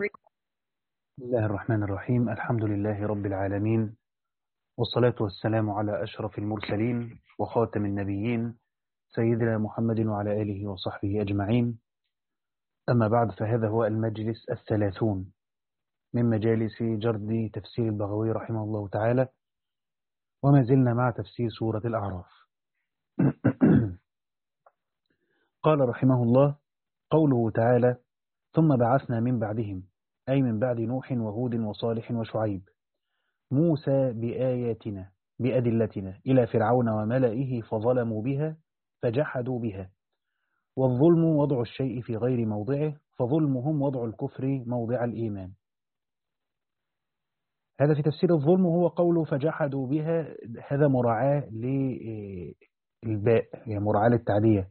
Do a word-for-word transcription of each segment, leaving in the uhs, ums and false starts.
بسم الله الرحمن الرحيم. الحمد لله رب العالمين، والصلاة والسلام على أشرف المرسلين وخاتم النبيين سيدنا محمد وعلى آله وصحبه أجمعين. أما بعد، فهذا هو المجلس الثلاثون من مجالس جرد تفسير البغوي رحمه الله تعالى، وما زلنا مع تفسير سورة الأعراف. قال رحمه الله: قوله تعالى: ثم بعثنا من بعدهم، أي من بعد نوح وهود وصالح وشعيب، موسى بآياتنا بأدلتنا إلى فرعون وملئه فظلموا بها فجحدوا بها. والظلم وضع الشيء في غير موضعه، فظلمهم وضع الكفر موضع الإيمان. هذا في تفسير الظلم، هو قوله فجحدوا بها، هذا مراعاة للباء، يعني مراعاة للتعدية،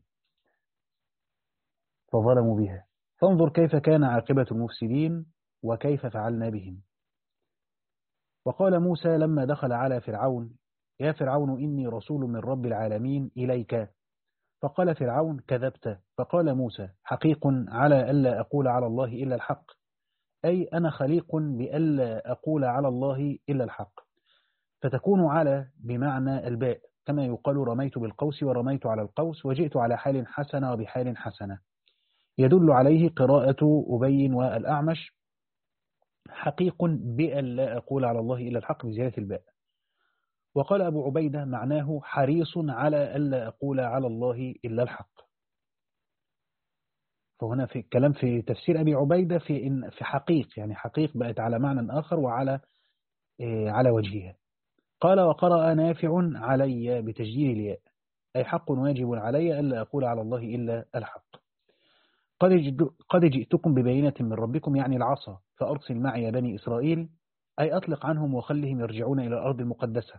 فظلموا بها. فانظر كيف كان عاقبة المفسدين وكيف فعلنا بهم. وقال موسى لما دخل على فرعون: يا فرعون إني رسول من رب العالمين إليك. فقال فرعون: كذبت. فقال موسى: حقيق على ألا أقول على الله إلا الحق، أي أنا خليق بألا أقول على الله إلا الحق. فتكون على بمعنى الباء، كما يقال رميت بالقوس ورميت على القوس، وجئت على حال حسنة وبحال حسنة. يدل عليه قراءة أبي والأعمش: حقيق بألا أقول على الله إلا الحق بزيادة الباء. وقال أبو عبيدة معناه حريص على ألا أقول على الله إلا الحق. فهنا في الكلام في تفسير أبي عبيدة في إن في حقيق، يعني حقيق بقت على معنى آخر وعلى إيه على وجهها. قال: وقرأ نافع علي بتشديد الياء، أي حق واجب علي ألا أقول على الله إلا الحق. قد قد جئتكم ببينة من ربكم، يعني العصا، فأرسل معي بني إسرائيل، أي أطلق عنهم وخلهم يرجعون إلى الأرض المقدسة.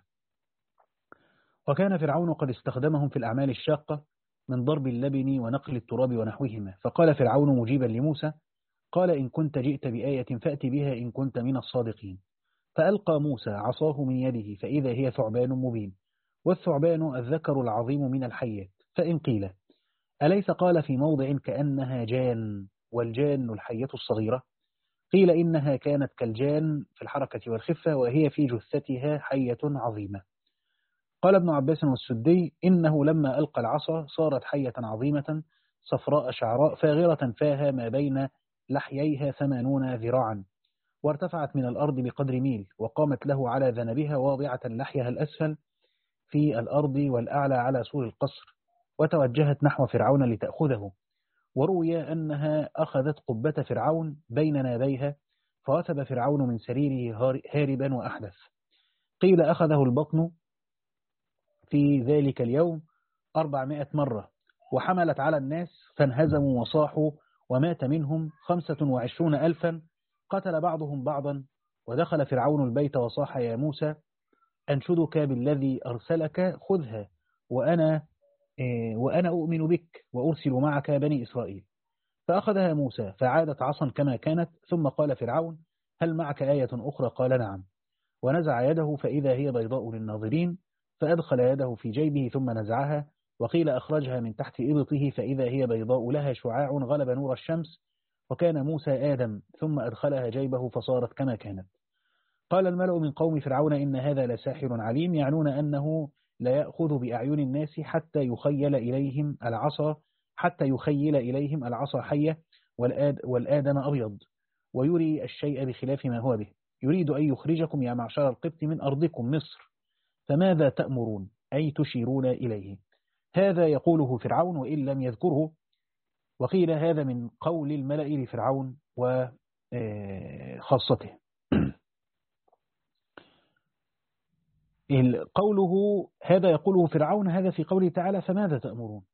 وكان فرعون قد استخدمهم في الأعمال الشاقة من ضرب اللبن ونقل التراب ونحوهما. فقال فرعون مجيبا لموسى: قال إن كنت جئت بآية فأت بها إن كنت من الصادقين. فألقى موسى عصاه من يده فإذا هي ثعبان مبين. والثعبان الذكر العظيم من الحيات. فإن قيل: أليس قال في موضع كأنها جان، والجان الحية الصغيرة؟ قيل إنها كانت كالجان في الحركة والخفة، وهي في جثتها حية عظيمة. قال ابن عباس والسدي: إنه لما ألقى العصا صارت حية عظيمة صفراء شعراء فاغرة فاها ما بين لحييها ثمانون ذراعا، وارتفعت من الأرض بقدر ميل، وقامت له على ذنبها واضعة لحيها الأسفل في الأرض والأعلى على سور القصر، وتوجهت نحو فرعون لتأخذه. وروي أنها أخذت قبة فرعون بين نابيها، فوثب فرعون من سريره هاربا وأحدث. قيل أخذه البطن في ذلك اليوم أربعمائة مرة، وحملت على الناس فانهزموا وصاحوا، ومات منهم خمسة وعشرون ألفا، قتل بعضهم بعضا. ودخل فرعون البيت وصاح: يا موسى أنشدك بالذي أرسلك، خذها وأنا إيه وأنا أؤمن بك وأرسل معك بني إسرائيل. فأخذها موسى فعادت عصا كما كانت. ثم قال فرعون: هل معك آية أخرى؟ قال: نعم. ونزع يده فإذا هي بيضاء للناظرين، فأدخل يده في جيبه ثم نزعها، وقيل أخرجها من تحت إبطه فإذا هي بيضاء لها شعاع غلب نور الشمس، وكان موسى آدم، ثم أدخلها جيبه فصارت كما كانت. قال الملأ من قوم فرعون إن هذا لساحر عليم، يعنون أنه لا يأخذ بأعين الناس حتى يخيل إليهم العصا حتى يخيل إليهم العصا حية والآد والآدم أبيض، ويري الشيء بخلاف ما هو به. يريد أن يخرجكم يا معشر القبط من أرضكم مصر، فماذا تأمرون؟ أي تشيرون إليه. هذا يقوله فرعون وإن لم يذكره. وقيل هذا من قول الملأ لفرعون وخاصته. قوله هذا يقوله فرعون، هذا في قوله تعالى: فماذا تأمرون؟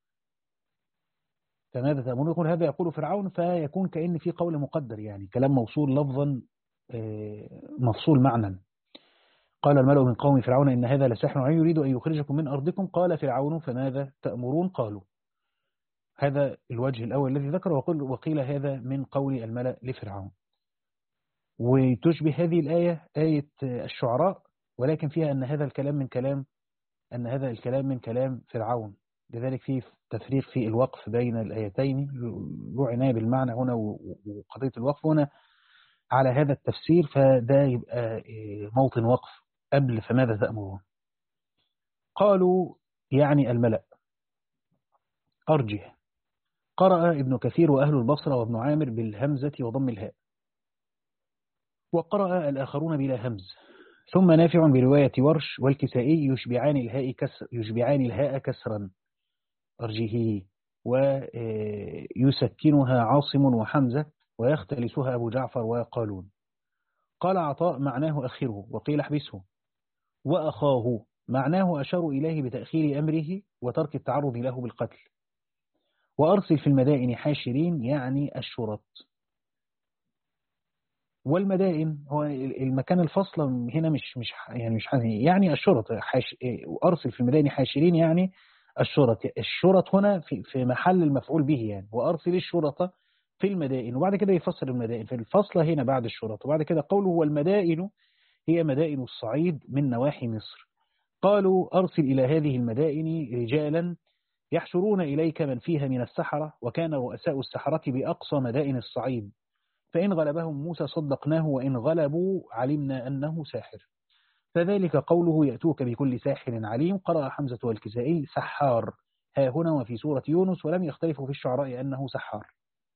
فماذا تأمرون؟ يقول هذا يقول فرعون، فيكون كأن في قول مقدر، يعني كلام موصول لفظا مفصول معنى. قال الملأ من قوم فرعون إن هذا لساحر عليم يريد أن يخرجكم من أرضكم. قال فرعون: فماذا تأمرون؟ قالوا. هذا الوجه الأول الذي ذكره. وقيل هذا من قول الملأ لفرعون. وتشبه هذه الآية آية الشعراء، ولكن فيها أن هذا الكلام من كلام أن هذا الكلام من كلام فرعون. لذلك في تفريق في الوقف بين الآيتين، له عناية بالمعنى هنا وقضية الوقف هنا. على هذا التفسير فده يبقى موطن وقف قبل فماذا تأمرون. قالوا يعني الملأ. أرجه. قرأ ابن كثير وأهل البصرة وابن عامر بالهمزة وضم الهاء، وقرأ الآخرون بلا همز. ثم نافع برواية ورش والكسائي يشبعان الهاء كسر يشبعان الهاء كسرا أرجه، ويسكنها عاصم وحمزة، ويختلسها أبو جعفر وقالون. قال عطاء معناه أخره، وقيل احبسه. وأخاه معناه أشار إليه بتأخير أمره وترك التعرض له بالقتل. وأرسل في المدائن حاشرين يعني الشرط. والمدائن هو المكان الفصل هنا مش مش يعني مش يعني الشرط. حاش وأرسل في المدائن حاشرين يعني الشرط. الشرط هنا في في محل المفعول به يعني، وأرسل الشرطة في المدائن، وبعد كده يفسر المدائن في الفصل هنا بعد الشرط. وبعد كده قوله والمدائن هي مدائن الصعيد من نواحي مصر. قالوا أرسل إلى هذه المدائن رجالا يحشرون إليك من فيها من السحرة، وكان رؤساء السحرة بأقصى مدائن الصعيد، فإن غلبهم موسى صدقناه، وإن غلبوا علمنا أنه ساحر. فذلك قوله يأتوك بكل ساحر عليم. قرأ حمزة والكسائي سحار ها هنا وفي سورة يونس، ولم يختلفوا في الشعراء أنه سحار.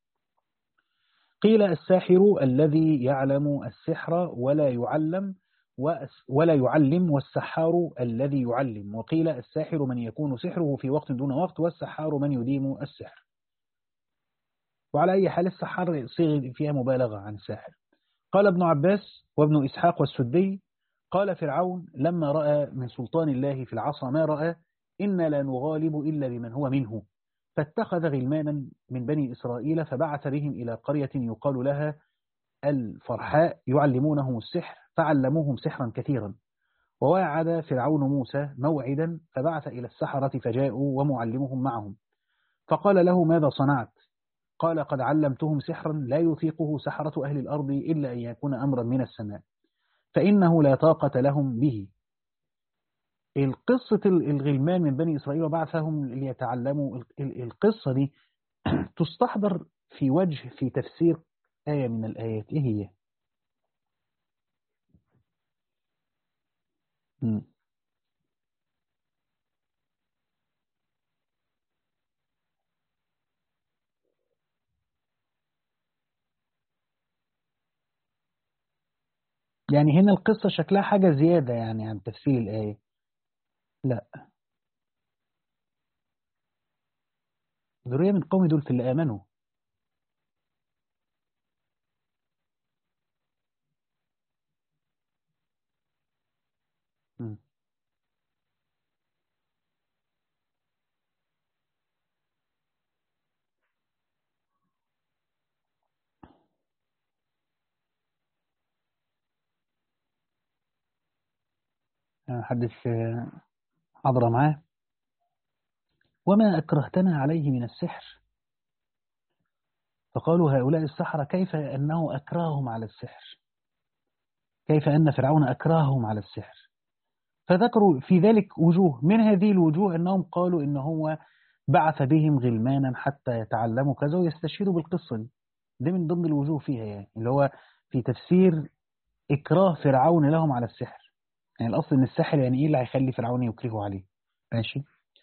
قيل الساحر الذي يعلم السحر ولا يعلم ولا يعلم، والسحار الذي يعلم. وقيل الساحر من يكون سحره في وقت دون وقت، والسحار من يديم السحر. وعلى أي حال السحار صيغ فيها مبالغة عن الساحر. قال ابن عباس وابن إسحاق والسدي قال فرعون لما رأى من سلطان الله في العصا ما رأى إنا لا نغالب إلا بمن هو منه، فاتخذ غلمانا من بني إسرائيل فبعث بهم إلى قرية يقال لها الفرحاء يعلمونهم السحر، فعلموهم سحرا كثيرا. ووعد فرعون موسى موعدا فبعث إلى السحرة فجاءوا ومعلمهم معهم، فقال له ماذا صنعت؟ قال قد علمتهم سحرا لا يطيقه سحرة أهل الأرض إلا أن يكون أمرا من السماء، فإنه لا طاقة لهم به. القصة الغلمان من بني إسرائيل وبعثهم ليتعلموا، القصة دي تستحضر في وجه في تفسير آية من الآيات. إيه هي؟ م. يعني هنا القصة شكلها حاجة زيادة يعني عن تفسير الآية. لا، ذرية من قوم دول في اللي آمنوا. م. حدث حضر معاه وما أكرهتنا عليه من السحر. فقالوا هؤلاء السحرة كيف أنه أكرههم على السحر، كيف أن فرعون أكرههم على السحر. فذكروا في ذلك وجوه، من هذه الوجوه أنهم قالوا إن هو بعث بهم غلمانا حتى يتعلموا كذا ويستشهدوا بالقصة دي. ده من ضمن الوجوه فيها يعني، اللي هو في تفسير إكراه فرعون لهم على السحر. يعني الأصل إن السحر يعني إيه اللي هيخلي فرعون يكرهه عليه. ماشي.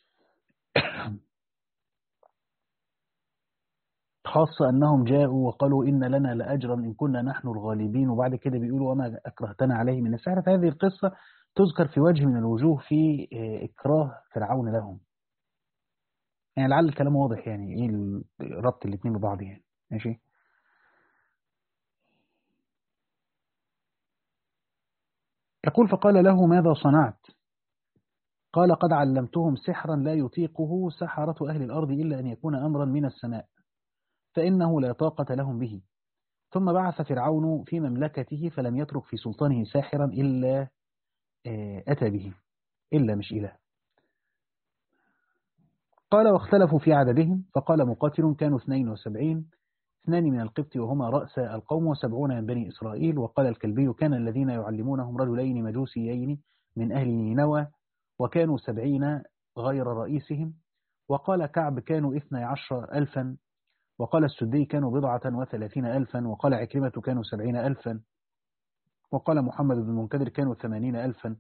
خاصة أنهم جاءوا وقالوا إن لنا لأجرا إن كنا نحن الغالبين، وبعد كده بيقولوا وما أكرهتنا عليه من السحر. فهذه القصة تذكر في وجه من الوجوه في إكراه فرعون لهم. يعني لعل الكلام واضح يعني إيه ربط الاثنين ببعض يعني. ماشي. يقول فقال له ماذا صنعت؟ قال قد علمتهم سحرا لا يطيقه سحرة أهل الأرض إلا أن يكون أمرا من السماء، فإنه لا طاقة لهم به. ثم بعث فرعون في مملكته فلم يترك في سلطانه ساحرا إلا أتى به، إلا مش إله. قال واختلفوا في عددهم، فقال مقاتل كانوا اثنين وسبعين، اثنان من القبط وهما رأس القوم، وسبعون من بني إسرائيل. وقال الكلبي كان الذين يعلمونهم رجلين مجوسيين من أهل نينوى، وكانوا سبعين غير رئيسهم. وقال كعب كانوا اثني عشر ألفا، وقال السدي كانوا بضعة وثلاثين ألفا، وقال عكرمة كانوا سبعين ألفا، وقال محمد بن المنكدر كانوا ثمانين ألفا.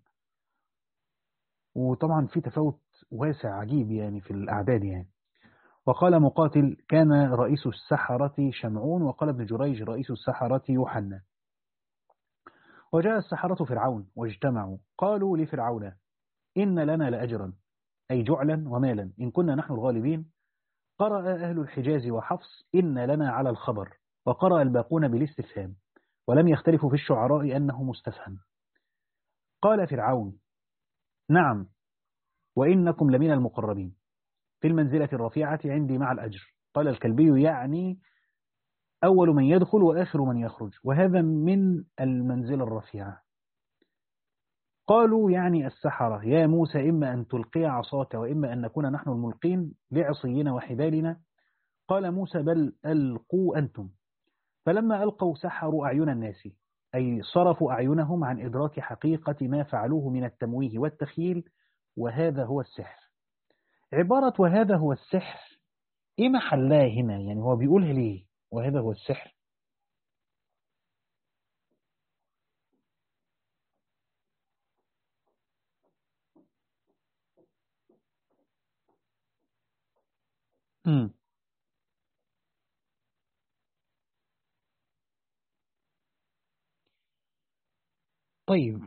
وطبعا في تفاوت واسع عجيب يعني في الأعداد يعني. وقال مقاتل كان رئيس السحرة شمعون، وقال ابن جريج رئيس السحرة يوحنا. وجاء السحرة فرعون واجتمعوا، قالوا لفرعون إن لنا لأجرا، أي جعلا ومالا، إن كنا نحن الغالبين. قرأ أهل الحجاز وحفص إن لنا على الخبر، وقرأ الباقون بالاستفهام، ولم يختلفوا في الشعراء أنه مستفهم. قال فرعون نعم، وإنكم لمن المقربين في المنزلة الرفيعة عندي مع الأجر. قال الكلبي يعني أول من يدخل وآخر من يخرج، وهذا من المنزلة الرفيعة. قالوا يعني السحرة يا موسى إما أن تلقي عصاك وإما أن نكون نحن الملقين بعصينا وحبالنا. قال موسى بل ألقوا أنتم. فلما ألقوا سحروا أعين الناس، أي صرفوا أعينهم عن إدراك حقيقة ما فعلوه من التمويه والتخيل، وهذا هو السحر. عبارة وهذا هو السحر إيه محلها هنا؟ يعني هو بيقولها ليه وهذا هو السحر؟ امم طيب.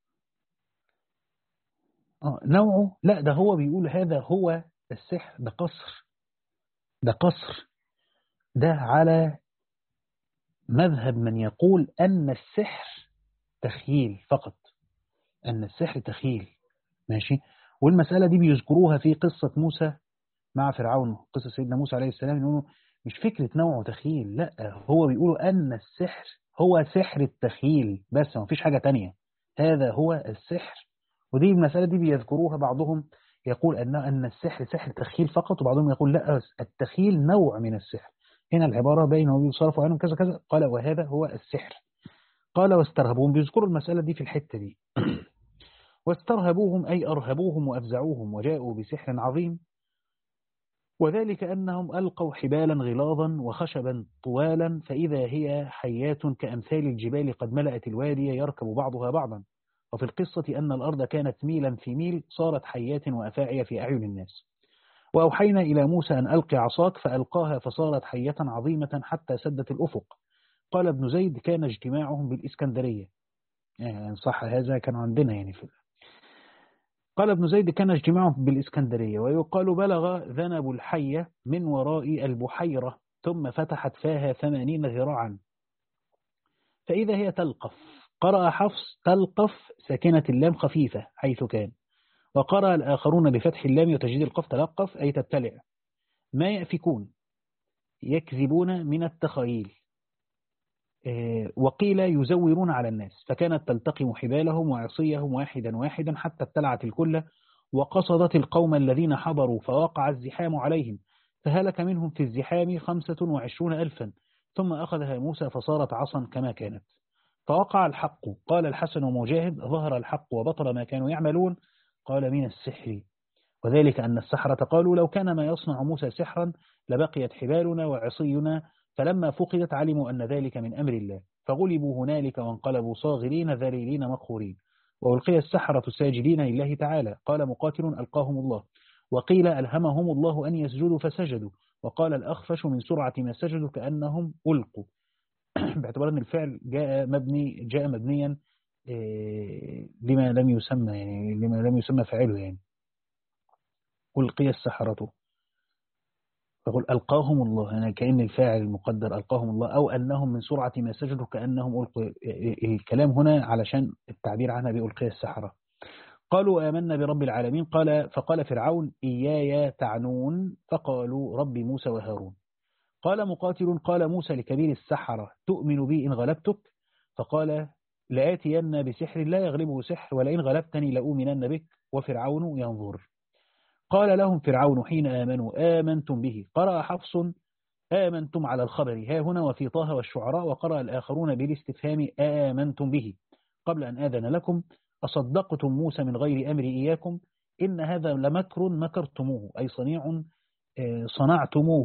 آه نوعه، لا ده هو بيقول هذا هو السحر، ده قصر، ده قصر، ده على مذهب من يقول أن السحر تخيل فقط، أن السحر تخيل. ماشي. والمسألة دي بيذكروها في قصة موسى مع فرعون، قصة سيدنا موسى عليه السلام، إنه مش فكرة نوعه تخيل، لا هو بيقولوا أن السحر هو سحر التخيل بس، ما فيش حاجة تانية، هذا هو السحر. ودي المسألة دي بيذكروها، بعضهم يقول أن أن السحر سحر تخيل فقط، وبعضهم يقول لا التخيل نوع من السحر. هنا العبارة بينه ويصرفوا عنهم كذا كذا، قال وهذا هو السحر. قال واسترهبوهم، بيذكروا المسألة دي في الحتة دي. واسترهبوهم أي أرهبوهم وأفزعوهم، وجاءوا بسحر عظيم، وذلك أنهم ألقوا حبالا غلاظا وخشبا طوالا، فإذا هي حيات كأمثال الجبال قد ملأت الوادي يركب بعضها بعضا. وفي القصة أن الأرض كانت ميلا في ميل، صارت حيات وأفاعي في أعين الناس. وأوحينا إلى موسى أن ألقي عصاك، فألقاها فصارت حية عظيمة حتى سدت الأفق. قال ابن زيد كان اجتماعهم بالإسكندرية، يعني صح هذا كان عندنا يعني في. قال ابن زيد كان اجتماعهم بالإسكندرية، ويقال بلغ ذنب الحية من وراء البحيرة ثم فتحت فاها ثمانين ذراعا، فإذا هي تلقف. قرأ حفص تلقف ساكنة اللام خفيفة حيث كان، وقرأ الآخرون بفتح اللام وتجديد القف تلقف أي تبتلع. ما يأفكون يكذبون من التخيل. وقيل يزورون على الناس، فكانت تلتقم حبالهم وعصيهم واحدا واحدا حتى ابتلعت الكل، وقصدت القوم الذين حضروا فوقع الزحام عليهم، فهلك منهم في الزحام خمسة وعشرون ألفا، ثم أخذها موسى فصارت عصا كما كانت. فوقع الحق. قال الحسن ومجاهد ظهر الحق وبطل ما كانوا يعملون. قال من السحر، وذلك أن السحرة قالوا لو كان ما يصنع موسى سحرا لبقيت حبالنا وعصينا، فلما فقدت علموا أن ذلك من أمر الله، فغلبوا هنالك وانقلبوا صاغرين ذليلين مقهورين. وألقي السحرة ساجدين لله تعالى. قال مقاتل ألقاهم الله، وقيل ألهمهم الله أن يسجدوا فسجدوا، وقال الأخفش من سرعة ما سجدوا كأنهم ألقوا باعتبار أن الفعل جاء مبني جاء مبنيا لما لم يسمى، يعني لما لم يسمى فاعله، يعني ألقي السحرة، فقل ألقاهم الله، يعني كأن الفاعل المقدر ألقاهم الله، أو أنهم من سرعة ما سجدوا كأنهم ألقوا. الكلام هنا علشان التعبير عنها بألقي السحرة. قالوا آمنا برب العالمين. قال فقال فرعون إياي تعنون، فقالوا رب موسى وهارون. قال مقاتل قال موسى لكبير السحرة تؤمن بي إن غلبتك؟ فقال لآتين بسحر لا يغلبه سحر، ولئن غلبتني لأؤمنن بك وفرعون ينظر. قال لهم فرعون حين آمنوا آمنتم به. قرأ حفص آمنتم على الخبر ها هنا وفي طه والشعراء، وقرأ الآخرون بالاستفهام آمنتم به قبل أن آذن لكم، أصدقتم موسى من غير أمر إياكم، إن هذا لمكر مكرتموه، أي صنيع صنعتموه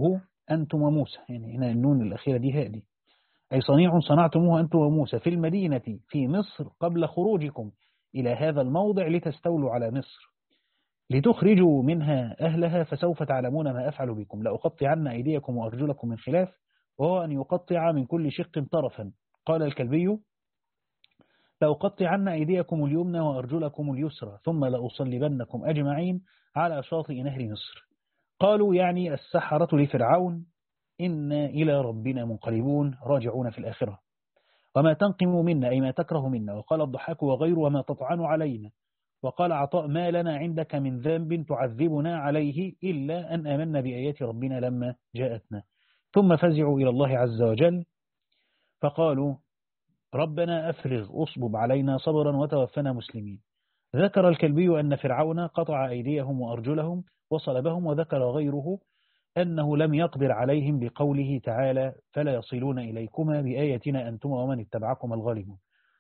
أنتم وموسى، يعني هنا النون الأخيرة دي هذه، أي صنيع صنعتموه أنتم وموسى في المدينة في مصر قبل خروجكم إلى هذا الموضع لتستولوا على مصر لتخرجوا منها أهلها، فسوف تعلمون ما أفعل بكم، لأقطعن أيديكم وأرجلكم من خلاف، وهو أن يقطع من كل شق طرفا. قال الكلبي: لأقطعن أيديكم اليمنى وأرجلكم اليسرى ثم لأصلبنكم أجمعين على شاطئ نهر مصر. قالوا يعني السحرة لفرعون: إنا إلى ربنا منقلبون راجعون في الآخرة. وما تنقم منا أي ما تكره منا. وقال الضحاك وغيره: وما تطعن علينا. وقال عطاء: ما لنا عندك من ذنب تعذبنا عليه إلا أن آمنا بآيات ربنا لما جاءتنا. ثم فزعوا إلى الله عز وجل فقالوا: ربنا أفرغ أصبب علينا صبرا وتوفنا مسلمين. ذكر الكلبي أن فرعون قطع أيديهم وأرجلهم وصلبهم، وذكر غيره أنه لم يقدر عليهم بقوله تعالى: فلا يصلون إليكما بآياتنا أنتم ومن اتبعكم الغالبون.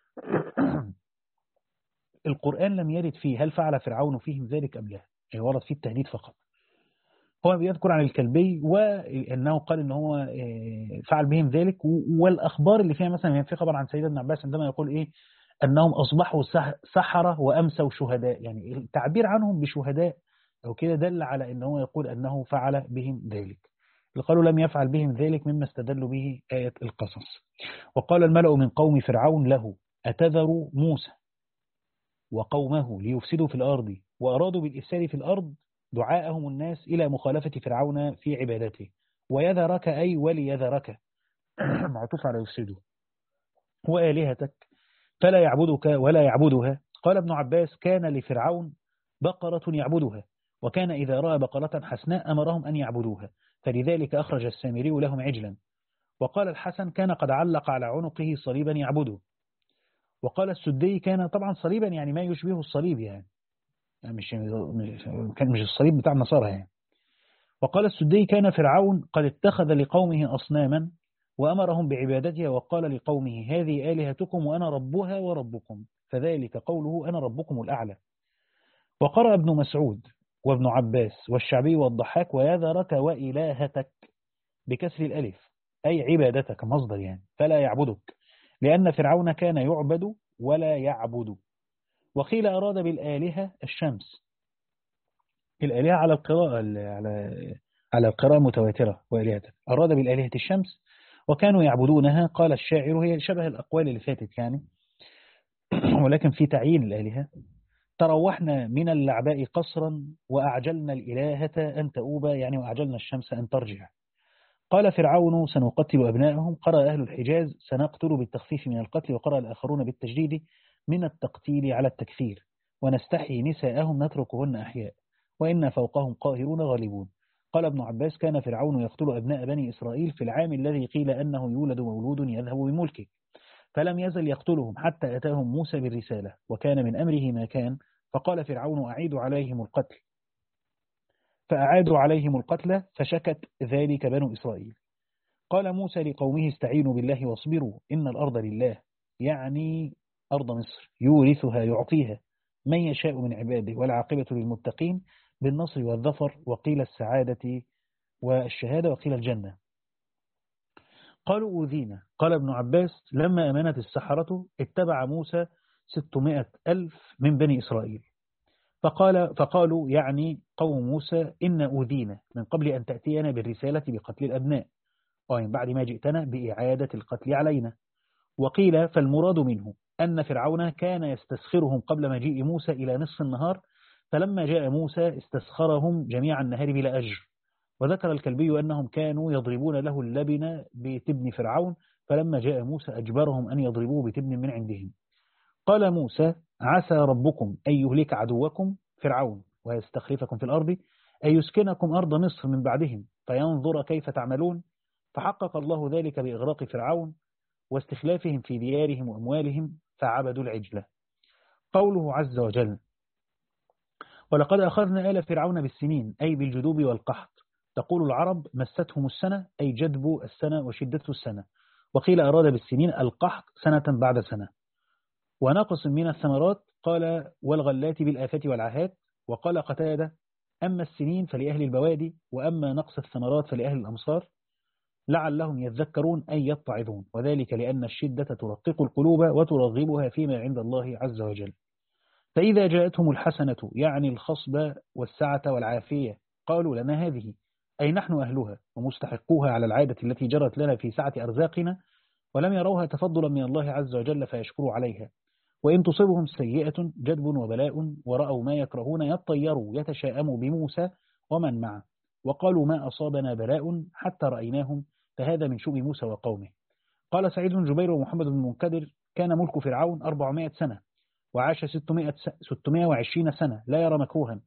القرآن لم يرد فيه هل فعل فرعون فيهم ذلك أم لا، يعني ورد فيه التهديد فقط. هو بيذكر عن الكلبي وأنه قال أنه هو فعل بهم ذلك، والأخبار اللي فيها مثلا في خبر عن سيدنا ابن عباس عندما يقول إيه أنهم أصبحوا سحرة وأمسوا شهداء، يعني التعبير عنهم بشهداء أو كده دل على أنه يقول أنه فعل بهم ذلك. قالوا لم يفعل بهم ذلك مما استدلوا به آية القصص. وقال الملأ من قوم فرعون له: أتذر موسى وقومه ليفسدوا في الأرض، وأرادوا بالإفساد في الأرض دعاءهم الناس إلى مخالفة فرعون في عبادته، ويذرك أي وليذرك معطوف على يفسدوا، وآلهتك فلا يعبدك ولا يعبدها. قال ابن عباس: كان لفرعون بقرة يعبدها، وكان إذا رأى بقرة حسناء أمرهم أن يعبدوها، فلذلك أخرج السامري لهم عجلا. وقال الحسن: كان قد علق على عنقه صليبا يعبده. وقال السدي: كان طبعا صليبا يعني ما يشبه الصليب، يعني مش كان مش الصليب بتاع النصارى يعني. وقال السدي: كان فرعون قد اتخذ لقومه أصناما وأمرهم بعبادتها، وقال لقومه: هذه آلهتكم وأنا ربها وربكم، فذلك قوله أنا ربكم الأعلى. وقرأ ابن مسعود وابن عباس والشعبي والضحاك: ويذرك وإلهتك بكسر الألف أي عبادتك مصدر يعني، فلا يعبدك، لأن فرعون كان يعبد ولا يعبد. وقيل أراد بالآلهة الشمس، الآلهة على القراءة على على القراءة متواترة، وآلهتك أراد بالآلهة الشمس وكانوا يعبدونها. قال الشاعر: هي شبه الأقوال اللي فاتت يعني ولكن في تعيين الآلهة: تروحنا من اللعباء قصرا وأعجلنا الإلهة أن تؤوب، يعني وأعجلنا الشمس أن ترجع. قال فرعون: سنقتل أبنائهم. قرأ أهل الحجاز: سنقتل بالتخفيف من القتل، وقرأ الآخرون بالتجديد من التقتيل على التكثير. ونستحيي نساءهم نتركهن أحياء، وإن فوقهم قاهرون غالبون. قال ابن عباس: كان فرعون يقتل أبناء بني إسرائيل في العام الذي قيل أنه يولد مولود يذهب بملكه، فلم يزل يقتلهم حتى أتاهم موسى بالرسالة، وكان من أمره ما كان. فقال فرعون: أعيدوا عليهم القتل، فأعادوا عليهم القتل، فشكت ذلك بنو إسرائيل. قال موسى لقومه: استعينوا بالله واصبروا إن الأرض لله، يعني أرض مصر، يورثها يعطيها من يشاء من عباده، والعاقبة للمتقين بالنصر والظفر، وقيل السعادة والشهادة، وقيل الجنة. قالوا: أوذينا. قال ابن عباس: لما أمنت السحرة اتبع موسى ستمائة ألف من بني إسرائيل، فقال فقالوا يعني قوم موسى: إن أوذينا من قبل أن تأتينا بالرسالة بقتل الأبناء، ومن بعد ما جئتنا بإعادة القتل علينا. وقيل فالمراد منه أن فرعون كان يستسخرهم قبل مجيء موسى إلى نصف النهار، فلما جاء موسى استسخرهم جميع النهار بلا أجر. وذكر الكلبي أنهم كانوا يضربون له اللبن بتبن فرعون، فلما جاء موسى أجبرهم أن يضربوه بتبن من عندهم. قال موسى: عسى ربكم أن يهلك عدوكم فرعون ويستخلفكم في الأرض، أن يسكنكم أرض مصر من بعدهم فينظر كيف تعملون. فحقق الله ذلك بإغراق فرعون واستخلافهم في ديارهم وأموالهم، فعبدوا العجلة. قوله عز وجل: ولقد أخذنا آل فرعون بالسنين، أي بالجدوب والقحط. تقول العرب: مستهم السنة، أي جدب السنة وشدة السنة. وقيل أراد بالسنين القحط سنة بعد سنة. ونقص من الثمرات قال: والغلات بالآفات والعهات. وقال قتادة: أما السنين فلأهل البوادي، وأما نقص الثمرات فلأهل الأمصار. لعلهم يذكرون أي يتعظون، وذلك لأن الشدة ترقق القلوب وترغبها فيما عند الله عز وجل. فإذا جاءتهم الحسنة يعني الخصب والسعة والعافية قالوا لنا هذه، أي نحن أهلها ومستحقوها على العادة التي جرت لنا في سعة أرزاقنا، ولم يروها تفضلا من الله عز وجل فيشكروا عليها. وإن تصبهم سيئة جدب وبلاء ورأوا ما يكرهون يطيروا يتشاءموا بموسى ومن معه، وقالوا ما أصابنا بلاء حتى رأيناهم، فهذا من شؤم موسى وقومه. قال سعيد بن جبير ومحمد بن المنكدر كان ملك فرعون أربعمائة سنة وعاش ستمائة وعشرين سنة لا يرى مكروها،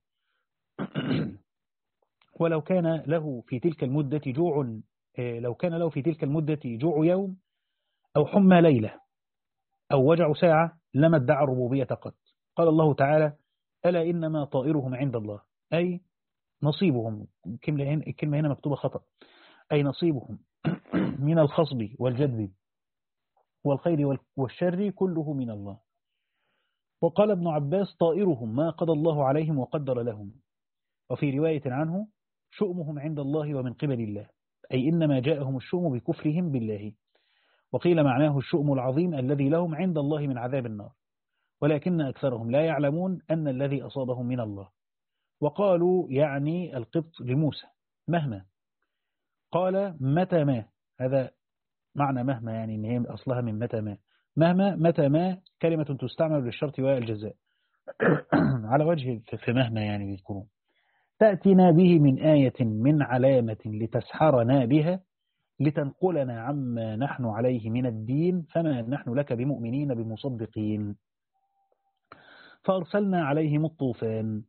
ولو كان له في تلك المدة جوع لو كان له في تلك المدة جوع يوم أو حمى ليلة أو وجع ساعة لما ادعى الربوبية قط. قال الله تعالى ألا إنما طائرهم عند الله، أي نصيبهم، الكلمة هنا مكتوبة خطأ، أي نصيبهم من الخصب والجدب والخير والشر كله من الله. وقال ابن عباس طائرهم ما قضى الله عليهم وقدر لهم. وفي رواية عنه شؤمهم عند الله ومن قبل الله، أي إنما جاءهم الشؤم بكفرهم بالله. وقيل معناه الشؤم العظيم الذي لهم عند الله من عذاب النار، ولكن أكثرهم لا يعلمون أن الذي أصابهم من الله. وقالوا يعني القبط لموسى مهما، قال متى ما، هذا معنى مهما يعني إن هي أصلها من متى ما، مهما متى ما كلمة تستعمل للشرط والجزاء على وجه في مهما يعني بيذكرون. تأتينا به من آية من علامة لتسحرنا بها لتنقلنا عما نحن عليه من الدين، فما نحن لك بمؤمنين بمصدقين. فأرسلنا عليهم الطوفان.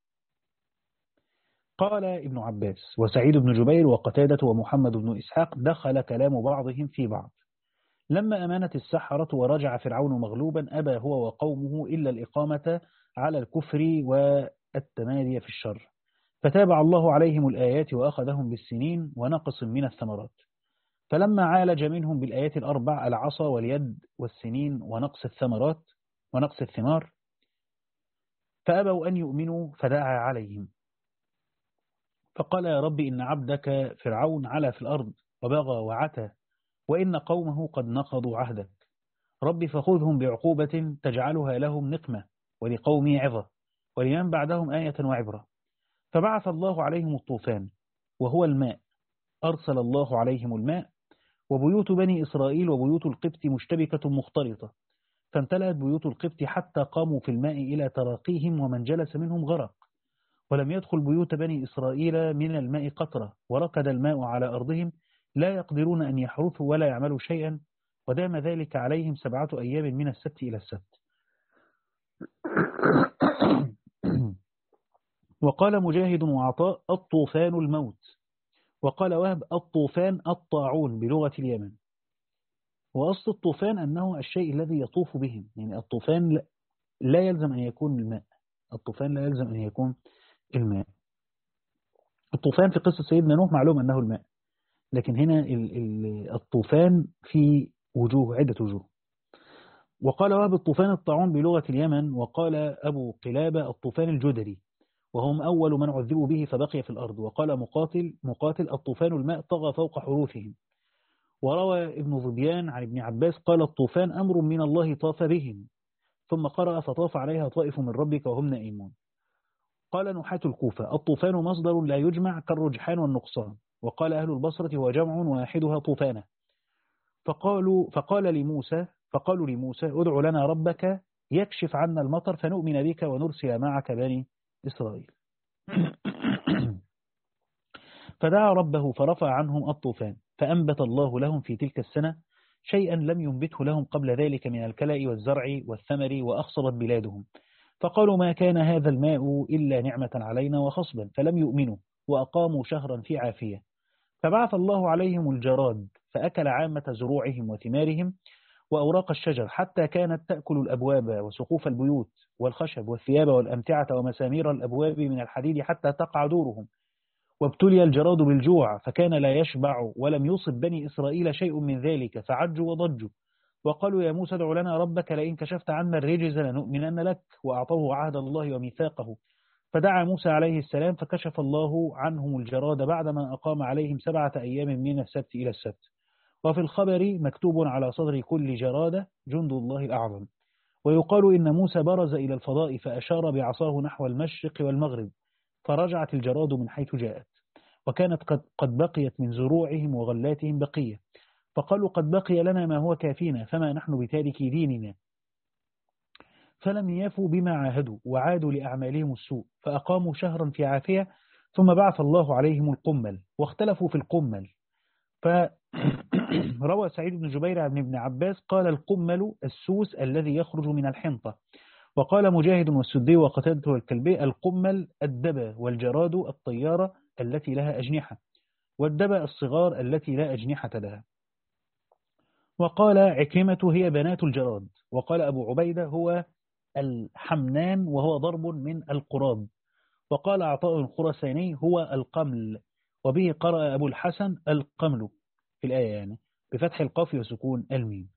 قال ابن عباس وسعيد بن جبير وقتادة ومحمد بن إسحاق دخل كلام بعضهم في بعض. لما أمانت السحرة ورجع فرعون مغلوبا أبى هو وقومه إلا الإقامة على الكفر والتمادي في الشر، فتابع الله عليهم الآيات وأخذهم بالسنين ونقص من الثمرات. فلما عالج منهم بالآيات الأربع العصا واليد والسنين ونقص الثمرات ونقص الثمار فأبوا أن يؤمنوا فدعا عليهم فقال يا رب إن عبدك فرعون علا في الأرض وبغى وعتى وإن قومه قد نقضوا عهدك، رب فخذهم بعقوبة تجعلها لهم نقمة ولقومي عظة ولمن بعدهم آية وعبرة. فبعث الله عليهم الطوفان وهو الماء، أرسل الله عليهم الماء، وبيوت بني إسرائيل وبيوت القبط مشتبكة مختلطة، فامتلأت بيوت القبط حتى قاموا في الماء إلى تراقيهم ومن جلس منهم غرق، ولم يدخل بيوت بني إسرائيل من الماء قطرة، وركد الماء على أرضهم لا يقدرون أن يحرثوا ولا يعملوا شيئا، ودام ذلك عليهم سبعة أيام من السبت إلى السبت. وقال مجاهد وعطاء الطوفان الموت، وقال وهب الطوفان الطاعون بلغة اليمن. وأصل الطوفان أنه الشيء الذي يطوف بهم، يعني الطوفان لا يلزم أن يكون الماء، الطوفان لا يلزم أن يكون الماء. الطوفان في قصة سيدنا نوح معلوم أنه الماء، لكن هنا الطوفان في وجوه عدة وجوه. وقال وهب الطوفان الطاعون بلغة اليمن. وقال أبو قلابة الطوفان الجدري، وهم أول من عذبوا به فبقي في الأرض. وقال مقاتل مقاتل الطوفان الماء طغى فوق حروفهم. وروى ابن ظبيان عن ابن عباس قال الطوفان أمر من الله طاف بهم، ثم قرأ فطاف عليها طائف من ربك وهم نائمون. قال نحاة الكوفة الطوفان مصدر لا يجمع كالرجحان والنقصان. وقال أهل البصرة هو جمع واحدها طوفانة. فقالوا فقال لموسى فقالوا لموسى ادع لنا ربك يكشف عنا المطر فنؤمن بك ونرسل معك بني إسرائيل. فدعا ربه فرفع عنهم الطوفان، فأنبت الله لهم في تلك السنة شيئا لم ينبته لهم قبل ذلك من الكلأ والزرع والثمر، وأخصبت بلادهم. فقالوا ما كان هذا الماء إلا نعمة علينا وخصبا، فلم يؤمنوا وأقاموا شهرا في عافية. فبعث الله عليهم الجراد فأكل عامة زروعهم وثمارهم وأوراق الشجر، حتى كانت تأكل الأبواب وسقوف البيوت والخشب والثياب والأمتعة ومسامير الأبواب من الحديد حتى تقع دورهم. وابتلي الجراد بالجوع فكان لا يشبع، ولم يصب بني إسرائيل شيء من ذلك فعجوا وضجوا وقالوا يا موسى ادع لنا ربك لئن كشفت عنا الرجز لنؤمنن لك. وأعطوه عهد الله وميثاقه فدعا موسى عليه السلام فكشف الله عنهم الجراد بعدما أقام عليهم سبعة أيام من السبت إلى السبت. وفي الخبر مكتوب على صدر كل جرادة جند الله الأعظم. ويقال إن موسى برز إلى الفضاء فأشار بعصاه نحو المشرق والمغرب فرجعت الجراد من حيث جاءت، وكانت قد, قد بقيت من زروعهم وغلاتهم بقية، فقالوا قد بقي لنا ما هو كافينا فما نحن بتاركي ديننا. فلم يفوا بما عاهدوا وعادوا لأعمالهم السوء، فأقاموا شهرا في عافية ثم بعث الله عليهم القمل واختلفوا في القمل. فروى سعيد بن جبير عن ابن عباس قال القمل السوس الذي يخرج من الحنطة، وقال مجاهد والسدي وقتادة والكلبي القمل الدبة والجراد الطيارة التي لها أجنحة، والدبة الصغار التي لا أجنحة لها. وقال عكرمة هي بنات الجراد. وقال أبو عبيدة هو الحمنان وهو ضرب من القراب. وقال عطاء الخرساني هو القمل، وبه قرأ أبو الحسن القمل في الآية يعني بفتح القاف وسكون الميم.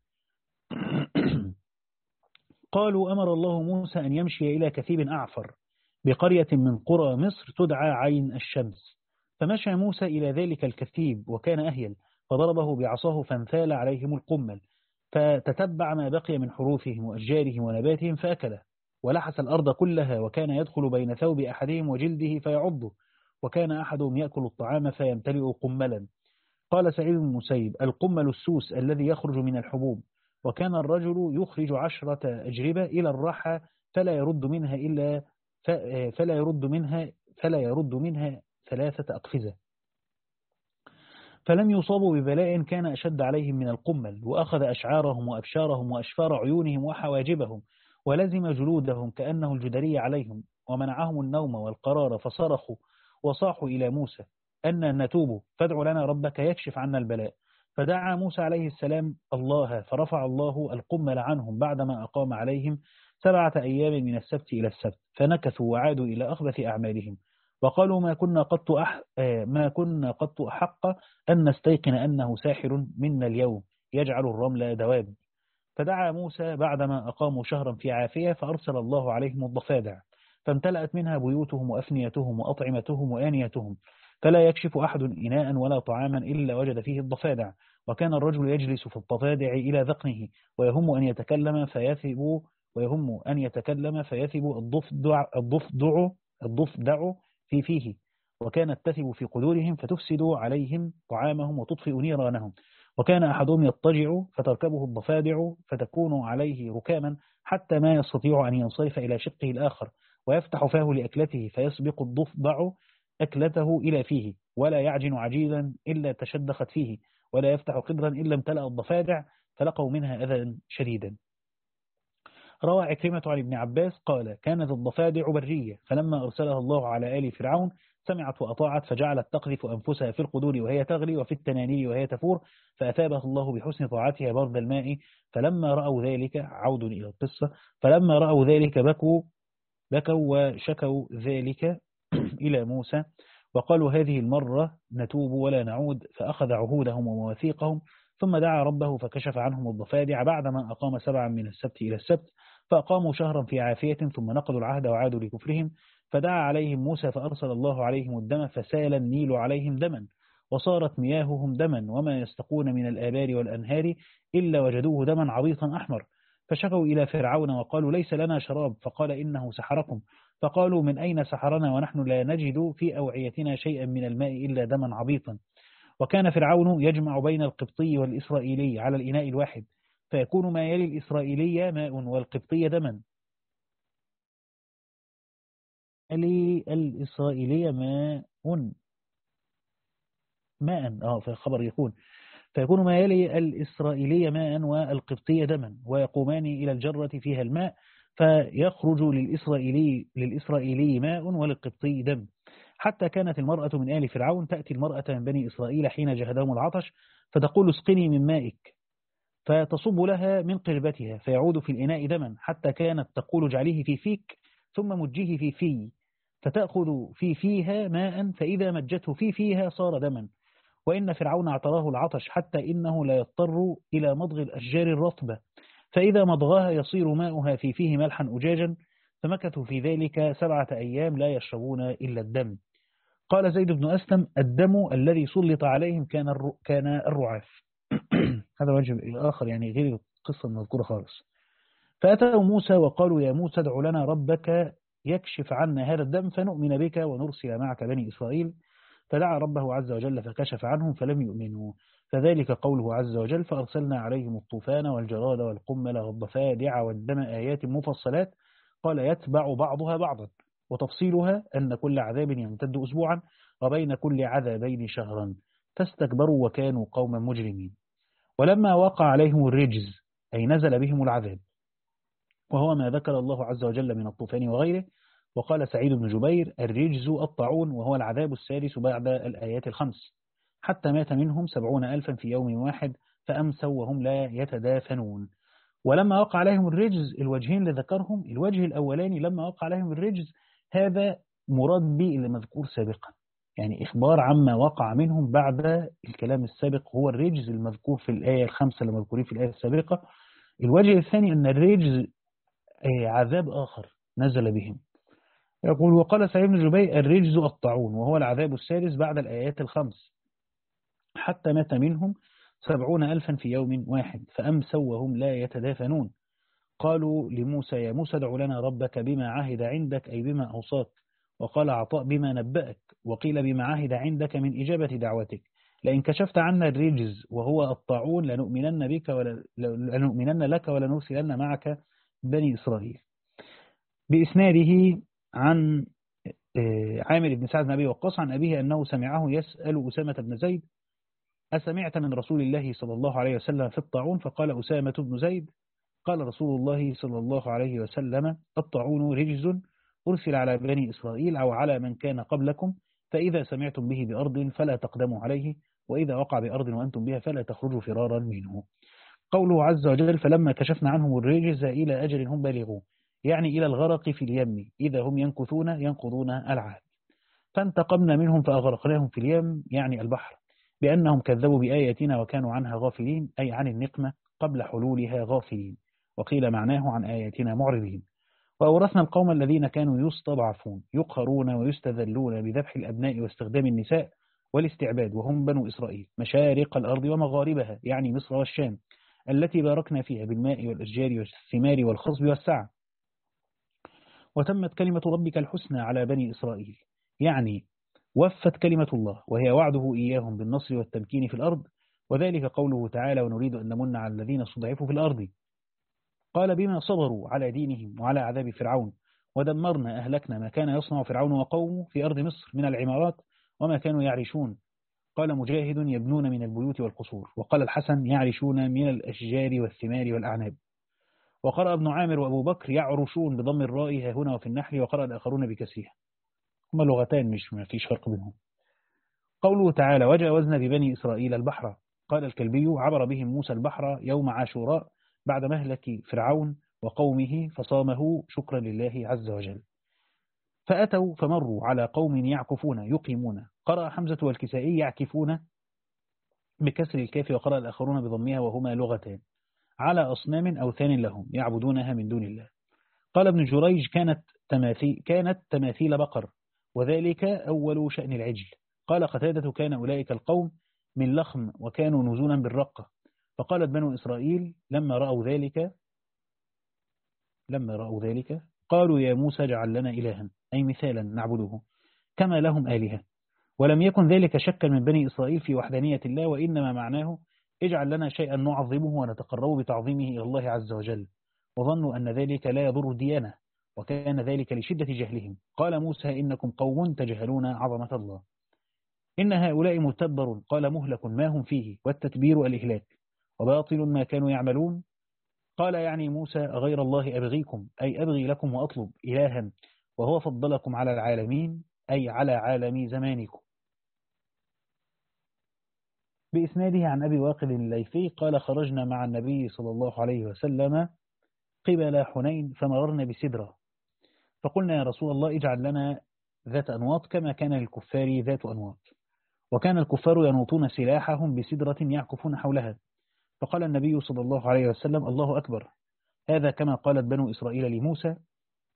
قالوا أمر الله موسى أن يمشي إلى كثيب أعفر بقرية من قرى مصر تدعى عين الشمس، فمشى موسى إلى ذلك الكثيب وكان أهيل فضربه بعصاه فانثال عليهم القمل، فتتبع ما بقي من حروفهم وأشجارهم ونباتهم فأكله، ولحس الأرض كلها، وكان يدخل بين ثوب أحدهم وجلده فيعضه، وكان أحدهم يأكل الطعام فيمتلئ قملا. قال سعيد بن المسيب القمل السوس الذي يخرج من الحبوب، وكان الرجل يخرج عشرة أجربة إلى الرحى فلا يرد منها إلا فلا يرد منها فلا يرد منها ثلاثة أقفزة، فلم يصابوا ببلاء كان أشد عليهم من القمل، وأخذ أشعارهم وأبشارهم وأشفار عيونهم وحواجبهم ولزم جلودهم كأنه الجدري عليهم، ومنعهم النوم والقرار فصرخوا وصاحوا إلى موسى أن نتوب فادع لنا ربك يكشف عنا البلاء. فدعا موسى عليه السلام الله فرفع الله القمل عنهم بعدما أقام عليهم سبعة أيام من السبت إلى السبت، فنكثوا وعادوا إلى أخبث أعمالهم، وقالوا ما كنا قط أح ما كنا قط أحق أن نستيقن أنه ساحر منا اليوم يجعل الرمل دواب. فدعا موسى بعدما أقاموا شهرا في عافية فأرسل الله عليهم الضفادع فامتلأت منها بيوتهم وأفنيتهم وأطعمتهم وآنيتهم، فلا يكشف أحد إناء ولا طعاما إلا وجد فيه الضفادع، وكان الرجل يجلس في الضفادع إلى ذقنه ويهم أن يتكلم فيثب ويهم أن يتكلم فيثب الضفدع الضفدع الضفدع في فيه، وكانت تثب في قدورهم فتفسد عليهم طعامهم وتطفئ نيرانهم، وكان أحدهم يضطجع فتركبه الضفادع فتكون عليه ركاما حتى ما يستطيع أن ينصرف إلى شقه الآخر ويفتح فاه لأكلته فيسبق الضفدع أكلته إلى فيه، ولا يعجن عجينا إلا تشدخت فيه، ولا يفتح قدرا إلا امتلأ الضفادع فلقوا منها أذى شديدا. روى عكرمة عن ابن عباس قال كانت الضفادع برية، فلما أرسلها الله على آل فرعون سمعت وأطاعت فجعلت تقذف أنفسها في القدور وهي تغلي وفي التنانير وهي تفور، فأثابها الله بحسن طاعتها برد الماء. فلما رأوا ذلك عود إلى القصة فلما رأوا ذلك بكوا بكوا وشكوا ذلك إلى موسى وقالوا هذه المرة نتوب ولا نعود، فأخذ عهودهم ومواثيقهم ثم دعا ربه فكشف عنهم الضفادع بعدما أقام سبعا من السبت إلى السبت، فأقاموا شهرا في عافية ثم نقضوا العهد وعادوا لكفرهم. فدعا عليهم موسى فأرسل الله عليهم الدم فسال النيل عليهم دما وصارت مياههم دما، وما يستقون من الآبار والأنهار إلا وجدوه دما عبيطا أحمر، فشكوا إلى فرعون وقالوا ليس لنا شراب، فقال إنه سحركم، فقالوا من أين سحرنا ونحن لا نجد في أوعيتنا شيئا من الماء إلا دما عبيطا. وكان فرعون يجمع بين القبطي والإسرائيلي على الإناء الواحد، فيكون ما يلي الإسرائيلي ماء والقبطي دما. الإسرائيلي ماء ماء آه في الخبر يكون فيكون ما يلي الإسرائيلي ماء والقبطي دما، ويقومان إلى الجرة فيها الماء فيخرج للإسرائيلي, للإسرائيلي ماء وللقبطي دم. حتى كانت المرأة من آل فرعون تأتي المرأة من بني إسرائيل حين جهدهم العطش فتقول اسقني من مائك، فتصب لها من قربتها فيعود في الإناء دما، حتى كانت تقول اجعليه في فيك ثم مجيه في في، فتأخذ في فيها ماء فإذا مجته في فيها صار دما. وإن فرعون اعتراه العطش حتى إنه لا يضطر إلى مضغ الأشجار الرطبة، فإذا مضغها يصير ماؤها في فيه ملحا أجاجا، فمكثوا في ذلك سبعة أيام لا يشربون إلا الدم. قال زيد بن أسلم: الدم الذي سلط عليهم كان الر... كان الرعاف. هذا وجه آخر يعني غير القصة المذكورة خالص. فأتوا موسى وقالوا: يا موسى ادع لنا ربك يكشف عنا هذا الدم فنؤمن بك ونرسل معك بني إسرائيل. فدعا ربه عز وجل فكشف عنهم فلم يؤمنوا. فذلك قوله عز وجل: فأرسلنا عليهم الطوفان والجراد والقمل والضفادع والدم آيات مفصلات. قال: يتبع بعضها بعضا، وتفصيلها أن كل عذاب يمتد أسبوعا وبين كل عذابين شهرا، فاستكبروا وكانوا قوما مجرمين. ولما وقع عليهم الرجز أي نزل بهم العذاب، وهو ما ذكر الله عز وجل من الطوفان وغيره. وقال سعيد بن جبير: الرجز الطاعون، وهو العذاب السادس بعد الآيات الخمس، حتى مات منهم سبعون ألفا في يوم واحد فأمسوا وهم لا يتدافنون. ولما وقع عليهم الرجز، الوجهين اللي ذكرهم، الوجه الأولاني لما وقع عليهم الرجز هذا مراد به اللي مذكور سابقا، يعني إخبار عما وقع منهم بعد الكلام السابق، هو الرجز المذكور في الآية الخمسة اللي مذكورين في الآية السابقة. الوجه الثاني أن الرجز عذاب آخر نزل بهم. يقول: وقال سعيد بن جبير: الرجز الطاعون، وهو العذاب السادس بعد الآيات الخمس، حتى مات منهم سبعون ألفا في يوم واحد فأمسوا وهم لا يتدافنون. قالوا لموسى: يا موسى ادع لنا ربك بما عهد عندك، أي بما أوصاك. وقال عطاء: بما نبأك. وقيل: بما عهد عندك من إجابة دعوتك، لئن كشفت عنا الرجز وهو الطاعون لنؤمنن بك ولا لنؤمنن لك ولنرسلن معك بني إسرائيل. بإسناده عن عامر بن سعد بن أبي وقاص عن أبيه أنه سمعه يسأل أسامة بن زيد: أسمعت من رسول الله صلى الله عليه وسلم في الطاعون؟ فقال أسامة بن زيد: قال رسول الله صلى الله عليه وسلم: الطاعون رجز أرسل على بني إسرائيل أو على من كان قبلكم، فإذا سمعتم به بأرض فلا تقدموا عليه، وإذا وقع بأرض وأنتم بها فلا تخرجوا فرارا منه. قوله عز وجل: فلما كشفنا عنهم الرجز إلى أجل هم بالغوه، يعني إلى الغرق في اليم، إذا هم ينكثون ينقضون العهد. فانتقمنا منهم فأغرقناهم في اليم، يعني البحر، بأنهم كذبوا بآياتنا وكانوا عنها غافلين، أي عن النقمة قبل حلولها غافلين. وقيل معناه عن آياتنا معرضين. وأورثنا القوم الذين كانوا يستضعفون يقهرون ويستذلون بذبح الأبناء واستخدام النساء والاستعباد، وهم بنو إسرائيل، مشارق الأرض ومغاربها، يعني مصر والشام، التي باركنا فيها بالماء والأشجار والثمار والخصب والسعة. وتمت كلمة ربك الحسنى على بني إسرائيل، يعني وفت كلمة الله، وهي وعده إياهم بالنصر والتمكين في الأرض، وذلك قوله تعالى: ونريد أن نمن على الذين استضعفوا في الأرض. قال: بما صبروا على دينهم وعلى عذاب فرعون، ودمرنا أهلكنا ما كان يصنع فرعون وقومه في أرض مصر من العمارات وما كانوا يعرشون. قال مجاهد: يبنون من البيوت والقصور. وقال الحسن: يعرشون من الأشجار والثمار والأعناب. وقرأ ابن عامر وأبو بكر: يعرشون بضم الراء ها هنا وفي النحل، وقرأ الآخرون بكسرها. هما لغتان مش ما فيش فرق بينهم. قوله تعالى: وجاوزنا ببني إسرائيل البحر. قال الكلبي: عبر بهم موسى البحر يوم عاشوراء بعد مهلك فرعون وقومه فصامه شكرا لله عز وجل. فأتوا فمروا على قوم يعكفون يقيمون. قرأ حمزة والكسائي: يعكفون بكسر الكاف، وقرأ الآخرون بضمها، وهما لغتان، على أصنام أوثان لهم يعبدونها من دون الله. قال ابن جريج: كانت تماثيل, كانت تماثيل بقر، وذلك أول شأن العجل. قال قتادة: كان أولئك القوم من لخم وكانوا نزولا بالرقة. فقالت بنو إسرائيل لما رأوا ذلك لما رأوا ذلك قالوا: يا موسى اجعل لنا إلها، أي مثالا نعبده كما لهم آلهة. ولم يكن ذلك شكا من بني إسرائيل في وحدانية الله، وإنما معناه: اجعل لنا شيئا نعظمه ونتقرب بتعظيمه إلى الله عز وجل. وظنوا أن ذلك لا يضر الديانة، وكان ذلك لشدة جهلهم. قال موسى: إنكم قوم تجهلون عظمة الله. إن هؤلاء متبر، قال مهلك ما هم فيه، والتتبير الإهلاك، وباطل ما كانوا يعملون. قال يعني موسى: غير الله أبغيكم، أي أبغي لكم وأطلب إلها، وهو فضلكم على العالمين، أي على عالم زمانكم. بإسناده عن أبي واقد الليثي قال: خرجنا مع النبي صلى الله عليه وسلم قبل حنين فمررنا بسدرة، فقلنا: يا رسول الله اجعل لنا ذات أنواط كما كان للكفار ذات أنواط. وكان الكفار ينوطون سلاحهم بسدرة يعكفون حولها. فقال النبي صلى الله عليه وسلم: الله أكبر، هذا كما قالت بنو إسرائيل لموسى: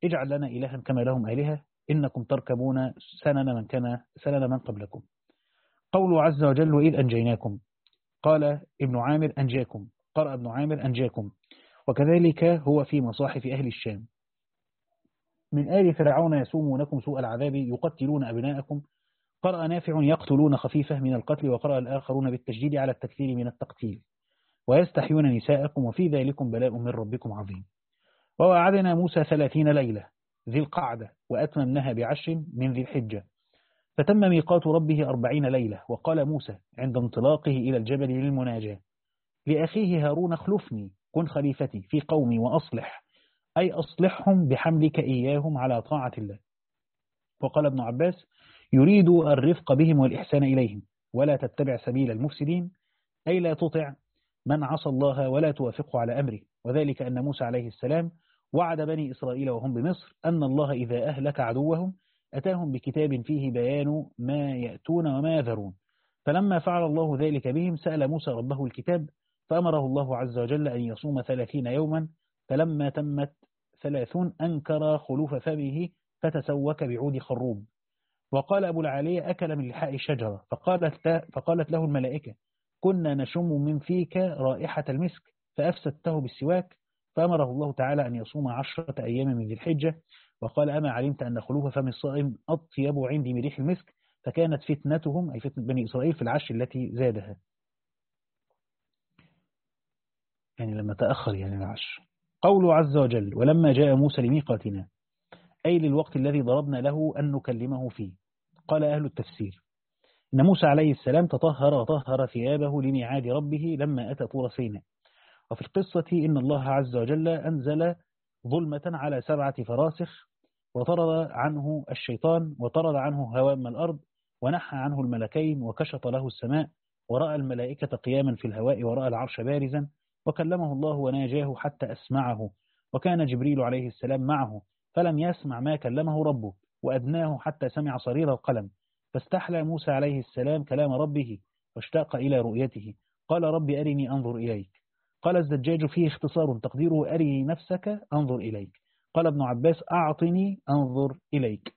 اجعل لنا إلها كما لهم آلهة إنكم تركبون سنن من كان سنن من قبلكم. قوله عز وجل وإذ أنجيناكم، قال ابن عامر أنجاكم، قرأ ابن عامر أنجاكم، وكذلك هو في مصاحف أهل الشام. من آل فرعون يسومونكم سوء العذاب يقتلون أبناءكم، قرأ نافع يقتلون خفيفة من القتل، وقرأ الآخرون بالتشديد على التكثير من التقتيل، ويستحيون نساءكم وفي ذلكم بلاء من ربكم عظيم. ووعدنا موسى ثلاثين ليلة ذي القعدة وأتممناها بعشر من ذي الحجة، فتم ميقات ربه أربعين ليلة. وقال موسى عند انطلاقه إلى الجبل للمناجاة لأخيه هارون اخلفني كن خليفتي في قومي وأصلح، أي أصلحهم بحملك إياهم على طاعة الله. وقال ابن عباس يريد الرفق بهم والإحسان إليهم ولا تتبع سبيل المفسدين، أي لا تطع من عصى الله ولا توافقه على أمره. وذلك أن موسى عليه السلام وعد بني إسرائيل وهم بمصر أن الله إذا أهلك عدوهم أتاهم بكتاب فيه بيان ما يأتون وما يذرون، فلما فعل الله ذلك بهم سأل موسى ربه الكتاب فأمره الله عز وجل أن يصوم ثلاثين يوما، فلما تمت ثلاثون أنكر خلوف فمه فتسوك بعود خروب. وقال أبو العالية أكل من لحاء الشجرة، فقالت, فقالت له الملائكة كنا نشم من فيك رائحة المسك فأفسدته بالسواك، فأمره الله تعالى أن يصوم عشرة أيام من ذي الحجة. وقال أما علمت أن خلوف فم الصائم أطيب عندي من ريح المسك، فكانت فتنتهم أي فتنة بني إسرائيل في العشر التي زادها، يعني لما تأخر يعني العشر. قوله عز وجل ولما جاء موسى لميقاتنا، أي للوقت الذي ضربنا له أن نكلمه فيه. قال أهل التفسير إن موسى عليه السلام تطهر وطهر ثيابه لميعاد ربه لما أتى طور سيناء. وفي القصة إن الله عز وجل أنزل ظلمة على سبعة فراسخ وطرد عنه الشيطان وطرد عنه هوام الأرض ونحى عنه الملكين وكشط له السماء، ورأى الملائكة قياما في الهواء ورأى العرش بارزا، وكلمه الله وناجاه حتى أسمعه، وكان جبريل عليه السلام معه فلم يسمع ما كلمه ربه، وأدناه حتى سمع صرير القلم، فاستحلى موسى عليه السلام كلام ربه واشتاق إلى رؤيته، قال رب أرني أنظر إليك. قال الزجاج فيه اختصار تقديره أرني نفسك أنظر إليك. قال ابن عباس أعطني أنظر إليك.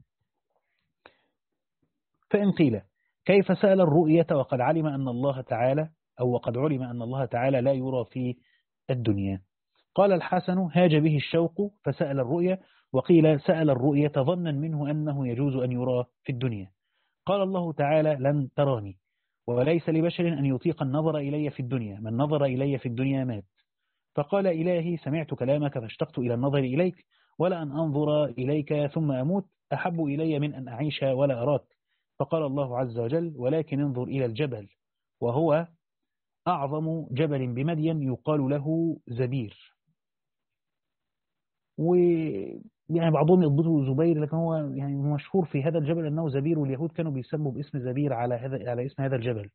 فإن قيل كيف سأل الرؤية وقد علم أن الله تعالى أو وقد علم أن الله تعالى لا يرى في الدنيا؟ قال الحسن هاج به الشوق فسأل الرؤية، وقيل سأل الرؤية ظنا منه أنه يجوز أن يرى في الدنيا. قال الله تعالى لن تراني، وليس لبشر أن يطيق النظر إلي في الدنيا، من نظر إلي في الدنيا مات. فقال إلهي سمعت كلامك فاشتقت إلى النظر إليك، ولأن أنظر إليك ثم أموت أحب إلي من أن أعيش ولا أراك. فقال الله عز وجل ولكن انظر إلى الجبل، وهو أعظم جبل بمدين يقال له زبير، ويعني بعضهم يضبطه زبير لكن هو يعني مشهور في هذا الجبل أنه زبير، واليهود كانوا بيسموا باسم زبير على هذا على اسم هذا الجبل،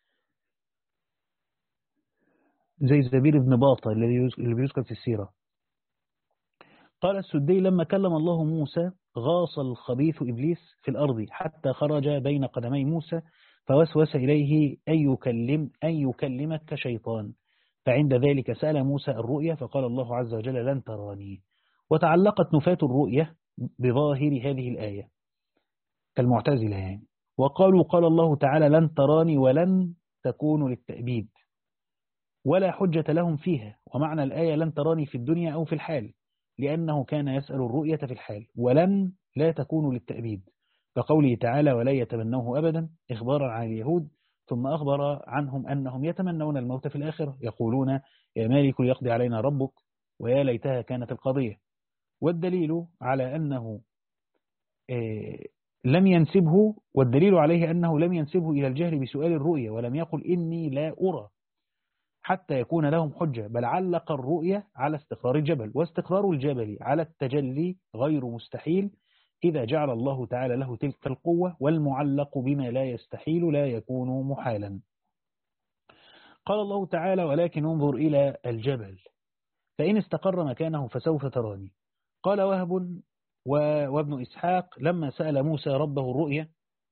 زي زبير بن باطة اللي بيذكر في السيرة. قال السدي لما كلم الله موسى غاص الخبيث إبليس في الأرض حتى خرج بين قدمي موسى فوسوس إليه أن يكلم أن يكلمك شيطان، فعند ذلك سأل موسى الرؤية فقال الله عز وجل لن تراني. وتعلقت نفاة الرؤية بظاهر هذه الآية كالمعتزلة يعني، وقالوا قال الله تعالى لن تراني ولن تكون للتأبيد ولا حجة لهم فيها، ومعنى الآية لن تراني في الدنيا أو في الحال، لأنه كان يسأل الرؤية في الحال، ولن لا تكون للتأبيد، فقوله تعالى ولا يتمنوه أبدا إخبارا عن اليهود، ثم أخبر عنهم أنهم يتمنون الموت في الآخرة يقولون يا مالك يقضي علينا ربك ويا ليتها كانت القضية. والدليل على أنه إيه لم ينسبه والدليل عليه أنه لم ينسبه إلى الجهل بسؤال الرؤية ولم يقل إني لا أرى حتى يكون لهم حجة، بل علق الرؤية على استقرار الجبل، واستقرار الجبل على التجلي غير مستحيل إذا جعل الله تعالى له تلك القوة، والمعلق بما لا يستحيل لا يكون محالا. قال الله تعالى ولكن انظر إلى الجبل فإن استقر مكانه فسوف تراني. قال وهب وابن إسحاق لما سأل موسى ربه الرؤية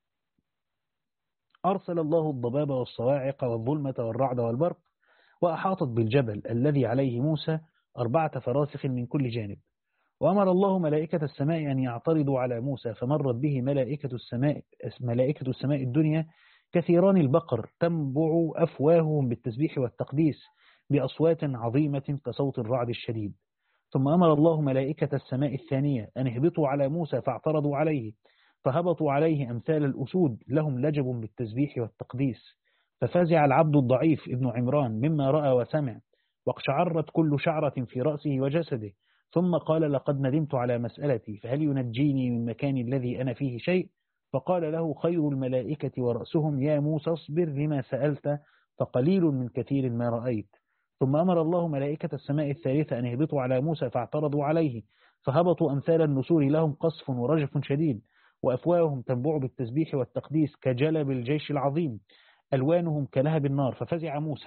أرسل الله الضباب والصواعق والظلمة والرعد والبرق وأحاطت بالجبل الذي عليه موسى أربعة فراسخ من كل جانب، وأمر الله ملائكة السماء أن يعترضوا على موسى، فمرت به ملائكة السماء ملائكة السماء الدنيا كثيران البقر تنبع أفواههم بالتسبيح والتقديس بأصوات عظيمة كصوت الرعد الشديد. ثم أمر الله ملائكة السماء الثانية أن اهبطوا على موسى فاعترضوا عليه، فهبطوا عليه أمثال الأسود لهم لجب بالتسبيح والتقديس، ففزع العبد الضعيف ابن عمران مما رأى وسمع، واقشعرت كل شعرة في رأسه وجسده، ثم قال لقد ندمت على مسألتي، فهل ينجيني من مكان الذي أنا فيه شيء؟ فقال له خير الملائكة ورأسهم يا موسى اصبر لما سألت فقليل من كثير ما رأيت. ثم أمر الله ملائكة السماء الثالثة أن يهبطوا على موسى فاعترضوا عليه، فهبطوا أمثال النسور لهم قصف ورجف شديد، وأفواههم تنبع بالتسبيح والتقديس كجلب الجيش العظيم، ألوانهم كلهب النار، ففزع موسى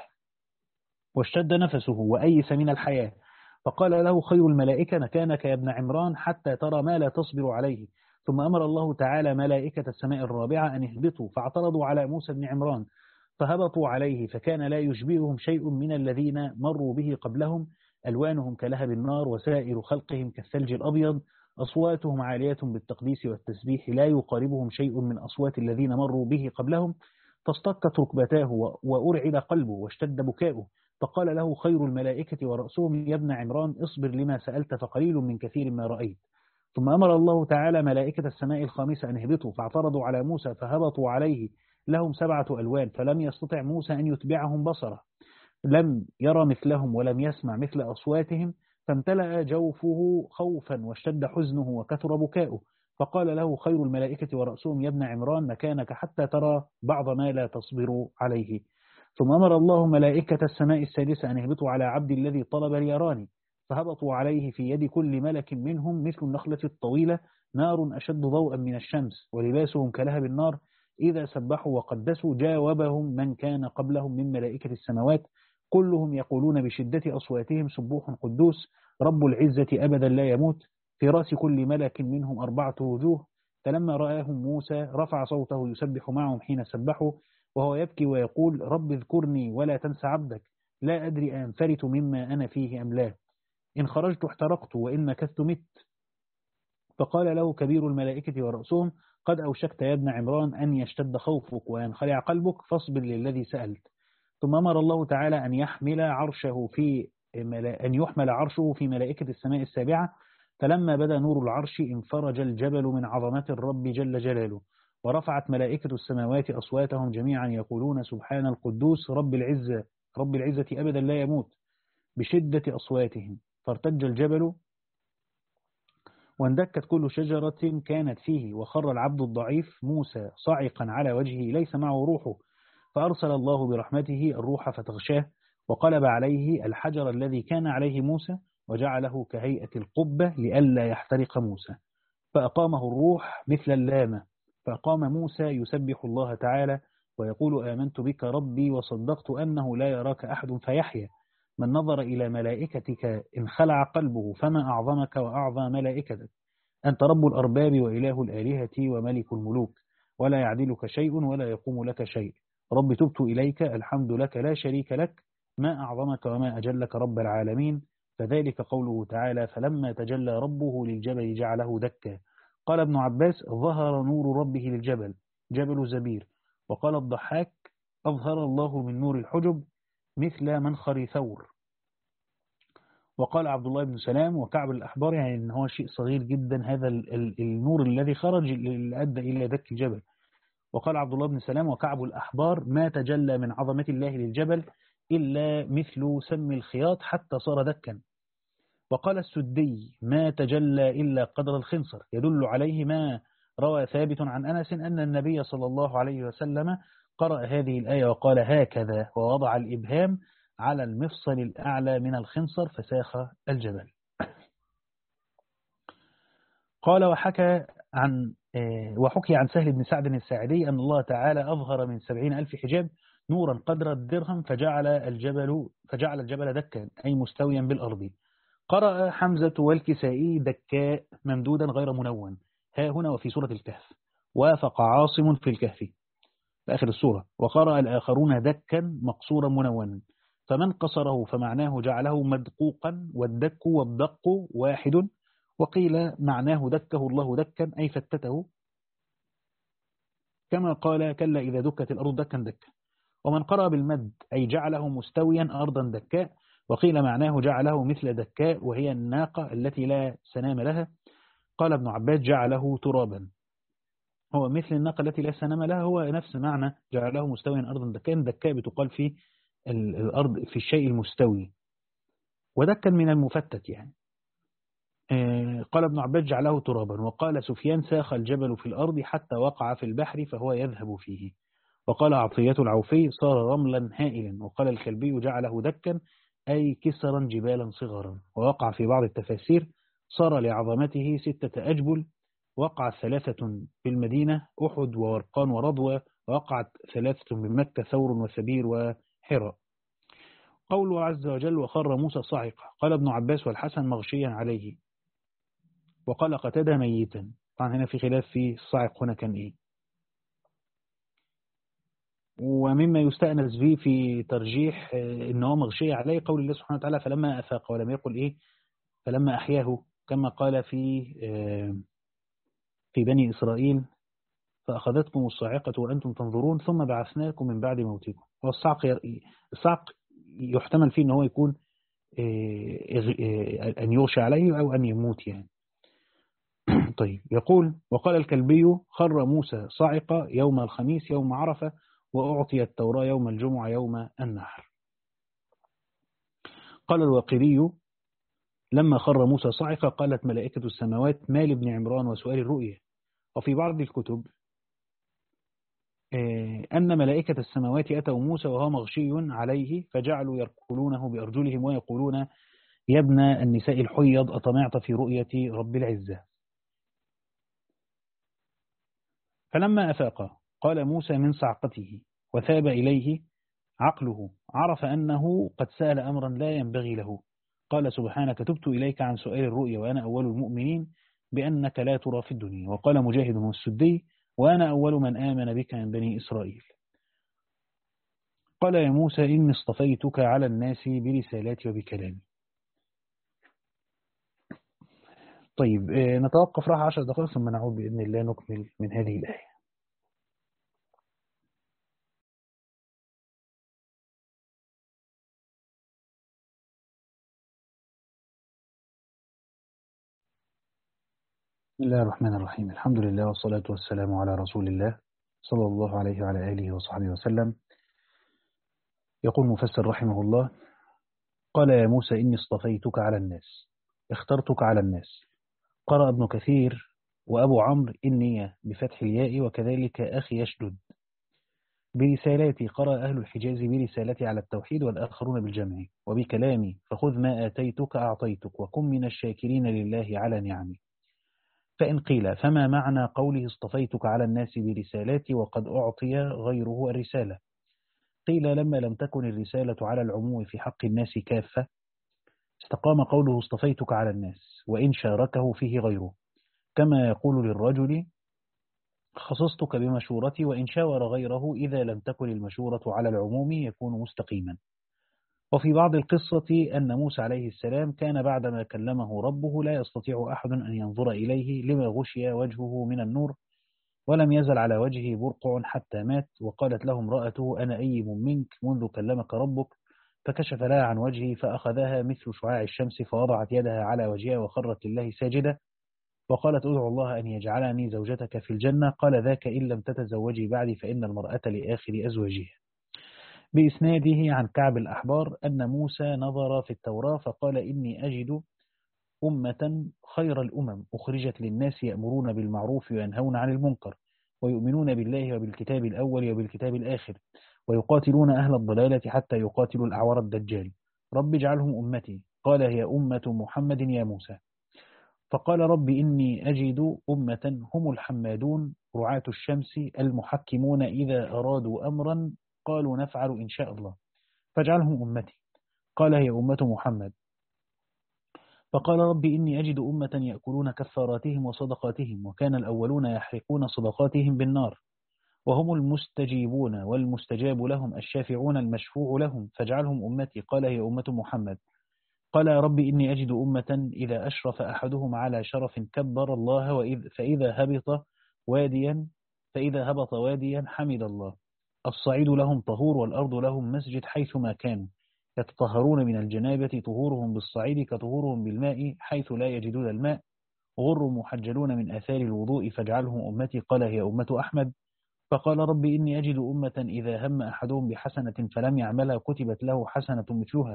واشتد نفسه وأيس من الحياة، فقال له خير الملائكة مكانك يا ابن عمران حتى ترى ما لا تصبر عليه. ثم أمر الله تعالى ملائكة السماء الرابعة أن يهبطوا فاعترضوا على موسى بن عمران، فهبطوا عليه فكان لا يشبههم شيء من الذين مروا به قبلهم، ألوانهم كلهب النار وسائر خلقهم كالثلج الأبيض، أصواتهم عالية بالتقديس والتسبيح لا يقاربهم شيء من أصوات الذين مروا به قبلهم، فاصطكت ركبتاه وأرعد قلبه واشتد بكاؤه، فقال له خير الملائكة ورأسهم يا ابن عمران اصبر لما سألت فقليل من كثير ما رأيت. ثم أمر الله تعالى ملائكة السماء الخامسة أن يهبطوا فاعترضوا على موسى فهبطوا عليه لهم سبعة ألوان، فلم يستطع موسى أن يتبعهم بصره، لم يرى مثلهم ولم يسمع مثل أصواتهم، فامتلأ جوفه خوفا واشتد حزنه وكثر بكاؤه، فقال له خير الملائكة ورأسهم يا ابن عمران مكانك حتى ترى بعض ما لا تصبر عليه. ثم أمر الله ملائكة السماء السادسة أن يهبطوا على عبد الذي طلب اليراني، فهبطوا عليه في يد كل ملك منهم مثل النخلة الطويلة نار أشد ضوءا من الشمس، ولباسهم كلهب النار، إذا سبحوا وقدسوا جاوبهم من كان قبلهم من ملائكة السماوات، كلهم يقولون بشدة أصواتهم سبوح قدوس رب العزة أبدا لا يموت، في رأس كل ملك منهم أربعة وجوه. فلما رآهم موسى رفع صوته يسبح معهم حين سبحوا، وهو يبكي ويقول رب اذكرني ولا تنس عبدك، لا أدري أنفرت مما أنا فيه أم لا، إن خرجت احترقت وإن مكثت مت. فقال له كبير الملائكة ورأسهم قد أوشكت يا ابن عمران أن يشتد خوفك وينخلع قلبك، فاصبر للذي سألت. ثم أمر الله تعالى أن يحمل عرشه في أن يحمل عرشه في ملائكة السماء السابعة، فلما بدا نور العرش انفرج الجبل من عظمة الرب جل جلاله، ورفعت ملائكة السماوات أصواتهم جميعا يقولون سبحان القدوس رب العزة رب العزة أبدا لا يموت بشدة أصواتهم، فارتج الجبل واندكت كل شجرة كانت فيه، وخر العبد الضعيف موسى صاعقا على وجهه ليس معه روحه، فأرسل الله برحمته الروح فتغشاه، وقلب عليه الحجر الذي كان عليه موسى وجعله كهيئة القبة لئلا يحترق موسى، فأقامه الروح مثل اللامة، فأقام موسى يسبح الله تعالى ويقول آمنت بك ربي وصدقت أنه لا يراك أحد فيحيى، من نظر إلى ملائكتك انخلع قلبه، فما أعظمك وأعظم ملائكتك، أنت رب الأرباب وإله الآلهة وملك الملوك، ولا يعدلك شيء ولا يقوم لك شيء، رب تبت إليك الحمد لك لا شريك لك، ما أعظمك وما أجلك رب العالمين. فذلك قوله تعالى فلما تجلى ربه للجبل جعله دكا. قال ابن عباس ظهر نور ربه للجبل جبل زبير. وقال الضحاك أظهر الله من نور الحجب مثل منخر ثور. وقال عبد الله بن سلام وكعب الأحبار يعني إن هو شيء صغير جدا هذا النور الذي خرج اللي أدى إلى دك الجبل. وقال عبد الله بن سلام وكعب الأحبار ما تجلى من عظمة الله للجبل إلا مثل سم الخياط حتى صار دكا. وقال السدي ما تجلى إلا قدر الخنصر، يدل عليه ما روى ثابت عن أنس أن النبي صلى الله عليه وسلم قرأ هذه الآية وقال هكذا ووضع الإبهام على المفصل الأعلى من الخنصر فساخ الجبل. قال وحكى عن وحكي عن سهل بن سعد الساعدي أن الله تعالى أظهر من سبعين ألف حجاب نورا قدر الدرهم فجعل الجبل فجعل الجبل دكا أي مستويا بالأرض. قرأ حمزة والكسائي دكاء ممدودا غير منون ها هنا وفي سورة الكهف، وافق عاصم في الكهف في آخر السورة. وقرأ الآخرون دكا مقصورا منونا، فمن قصره فمعناه جعله مدقوقا، والدك والدق واحد، وقيل معناه دكه الله دكا أي فتته، كما قال كلا إذا دكت الأرض دكا دكا. ومن قرأ بالمد أي جعله مستويا أرضا دكاء، وقيل معناه جعله مثل دكاء وهي الناقة التي لا سنام لها. قال ابن عباس جعله ترابا، هو مثل الناقة التي لا سنام لها، هو نفس معنى جعله مستويا أرضا دكاء. دكاء بتقال في الأرض في الشيء المستوي، ودكا من المفتت يعني. قال ابن عباس جعله ترابا. وقال سفيان ساخ الجبل في الأرض حتى وقع في البحر فهو يذهب فيه. وقال عطية العوفي صار رملا هائلا. وقال الكلبي جعله دكا أي كسرا جبالا صغرا. ووقع في بعض التفاسير صار لعظمته ستة أجبل. وقعت ثلاثة في المدينة أحد وورقان ورضوى، ووقعت ثلاثة بمكة ثور وسبير وحراء. قوله عز وجل وخر موسى صاعقة، قال ابن عباس والحسن مغشيا عليه. وقال قتادة ميتا. طبعا هنا في خلاف في الصاعق هنا كان إيه. ومما يستأنس به في ترجيح إن هو مغشي عليه قول الله سبحانه وتعالى فلما أفاق، ولم يقل إيه فلما أحياه، كما قال في في بني إسرائيل فأخذتكم الصاعقة وأنتم تنظرون ثم بعثناكم من بعد موتكم. والصعق الصعق يحتمل فيه إن هو يكون أن يغشى عليه أو أن يموت يعني. طيب يقول وقال الكلبي خر موسى صاعقة يوم الخميس يوم عرفة، وأعطي التوراة يوم الجمعة يوم النحر. قال الواقدي لما خر موسى صاعقة قالت ملائكة السماوات ما لابن عمران وسؤال الرؤية. وفي بعض الكتب أن ملائكة السماوات أتوا موسى وهو مغشي عليه فجعلوا يركلونه بأرجلهم ويقولون يا ابن النساء الحيض أطمعت في رؤية رب العزة. فلما أفاق قال موسى من صعقته وثاب إليه عقله عرف أنه قد سأل أمرا لا ينبغي له. قال سبحانك تبت إليك عن سؤال الرؤيا وأنا أول المؤمنين بأنك لا ترى في الدنيا. وقال مجاهد والسدي وأنا أول من آمن بك من بني إسرائيل. قال يا موسى إني اصطفيتك على الناس برسالاتي وبكلامي. طيب نتوقف راحة عشر دقائق ثم نعود بإذن الله نكمل من هذه الآية. بسم الله الرحمن الرحيم. الحمد لله والصلاة والسلام على رسول الله صلى الله عليه وعلى آله وصحبه وسلم. يقول مفسر رحمه الله قال يا موسى إني اصطفيتك على الناس، اخترتك على الناس. قرأ ابن كثير وأبو عمرو إني بفتح الياء وكذلك أخي يشدد. برسالاتي قرأ أهل الحجاز برسالتي على التوحيد والآخرون بالجمع. وبكلامي فخذ ما آتيتك أعطيتك وكن من الشاكرين لله على نعمه. فإن قيل فما معنى قوله اصطفيتك على الناس برسالاتي وقد أعطي غيره الرسالة؟ قيل لما لم تكن الرسالة على العموم في حق الناس كافة استقام قوله اصطفيتك على الناس وإن شاركه فيه غيره، كما يقول للرجل خصصتك بمشورتي وإن شاور غيره إذا لم تكن المشورة على العموم يكون مستقيما. وفي بعض القصة أن موسى عليه السلام كان بعدما كلمه ربه لا يستطيع أحد أن ينظر إليه لما غشي وجهه من النور ولم يزل على وجهه برقع حتى مات. وقالت له امرأته أنا أيم منك منذ كلمك ربك، فكشف لها عن وجهه فأخذها مثل شعاع الشمس فوضعت يدها على وجهها وخرت لله ساجدة. وقالت ادعو الله أن يجعلني زوجتك في الجنة. قال ذاك إن لم تتزوجي بعدي فإن المرأة لآخر أزواجها. بإسناده عن كعب الأحبار أن موسى نظر في التوراة فقال إني أجد أمة خير الأمم أخرجت للناس يأمرون بالمعروف وينهون عن المنكر ويؤمنون بالله وبالكتاب الأول وبالكتاب الآخر ويقاتلون أهل الضلالة حتى يقاتلوا الأعور الدجال. رب اجعلهم أمتي. قال هي أمة محمد يا موسى. فقال رب إني أجد أمة هم الحمادون رعاة الشمس المحكمون إذا أرادوا أمرا قالوا نفعل إن شاء الله فاجعلهم أمتي. قال هي أمة محمد. فقال رب إني أجد أمة يأكلون كفاراتهم وصدقاتهم وكان الأولون يحرقون صدقاتهم بالنار وهم المستجيبون والمستجاب لهم الشافعون المشفوع لهم فاجعلهم أمتي. قال هي أمة محمد. قال يا رب إني أجد أمة إذا أشرف أحدهم على شرف كبر الله وإذ فإذا هبط واديا فإذا هبط واديا حمد الله. الصعيد لهم طهور والأرض لهم مسجد حيثما كانوا يتطهرون من الجنابة طهورهم بالصعيد كطهورهم بالماء حيث لا يجدون الماء غر محجلون من آثار الوضوء فاجعلهم أمتي. قال هي أمة أحمد. فقال رب إني أجد أمة إذا هم أحدهم بحسنة فلم يعملها كتبت له حسنة مثلها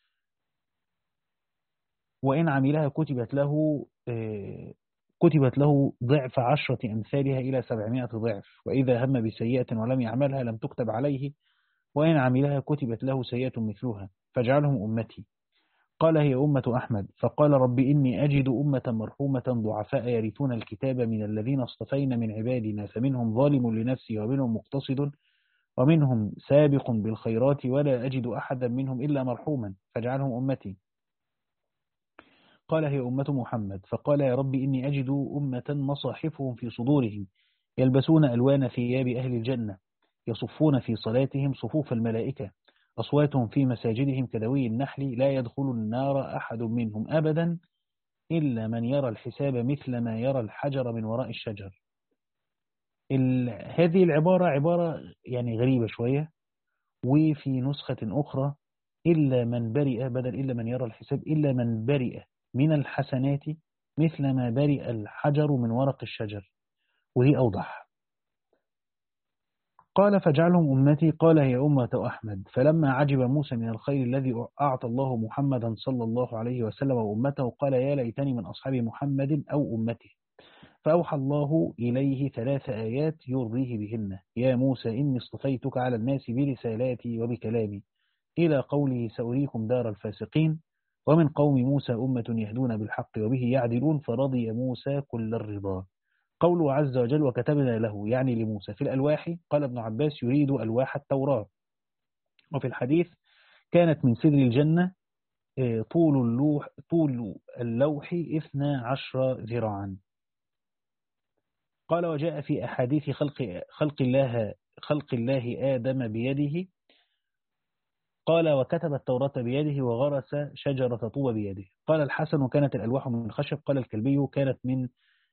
وإن عملها كتبت له كتبت له ضعف عشرة أمثالها إلى سبعمائة ضعف وإذا هم بسيئة ولم يعملها لم تكتب عليه وإن عملها كتبت له سيئة مثلها فاجعلهم أمتي. قال هي أمة أحمد. فقال رب إني أجد أمة مرحومة ضعفاء يرثون الكتاب من الذين اصطفينا من عبادنا فمنهم ظالم لنفسه ومنهم مقتصد ومنهم سابق بالخيرات ولا أجد أحدا منهم إلا مرحوما فاجعلهم أمتي. قال هي أمة محمد. فقال يا رب إني أجد أمة مصاحفهم في صدورهم يلبسون ألوان ثياب أهل الجنة يصفون في صلاتهم صفوف الملائكة أصواتهم في مساجدهم كدوي النحل لا يدخل النار أحد منهم أبدا إلا من يرى الحساب مثل ما يرى الحجر من وراء الشجر. هذه العبارة عبارة يعني غريبة شوية. وفي نسخة أخرى إلا من برئ بدل إلا من يرى الحساب إلا من برئ من الحسنات مثل ما برئ الحجر من ورق الشجر وهي أوضح. قال فاجعلهم أمتي. قال هي أمة أحمد. فلما عجب موسى من الخير الذي أعطى الله محمدا صلى الله عليه وسلم وأمته قال يا ليتني من أصحاب محمد أو أمته. فأوحى الله إليه ثلاث آيات يرضيه بهن يا موسى إني اصطفيتك على الناس برسالاتي وبكلامي إلى قوله سأريكم دار الفاسقين ومن قوم موسى أمة يهدون بالحق وبه يعدلون فرضي موسى كل الرضا. قوله عز وجل وكتبنا له يعني لموسى في الألواح. قال ابن عباس يريد ألواح التوراة. وفي الحديث كانت من سدر الجنة طول اللوح, طول اللوح اثنا عشر ذراعا. قال وجاء في أحاديث خلق, خلق, الله, خلق الله آدم بيده. قال وكتب التوراة بيده وغرس شجرة طوبى بيده. قال الحسن كانت الألواح من خشب. قال الكلبي كانت من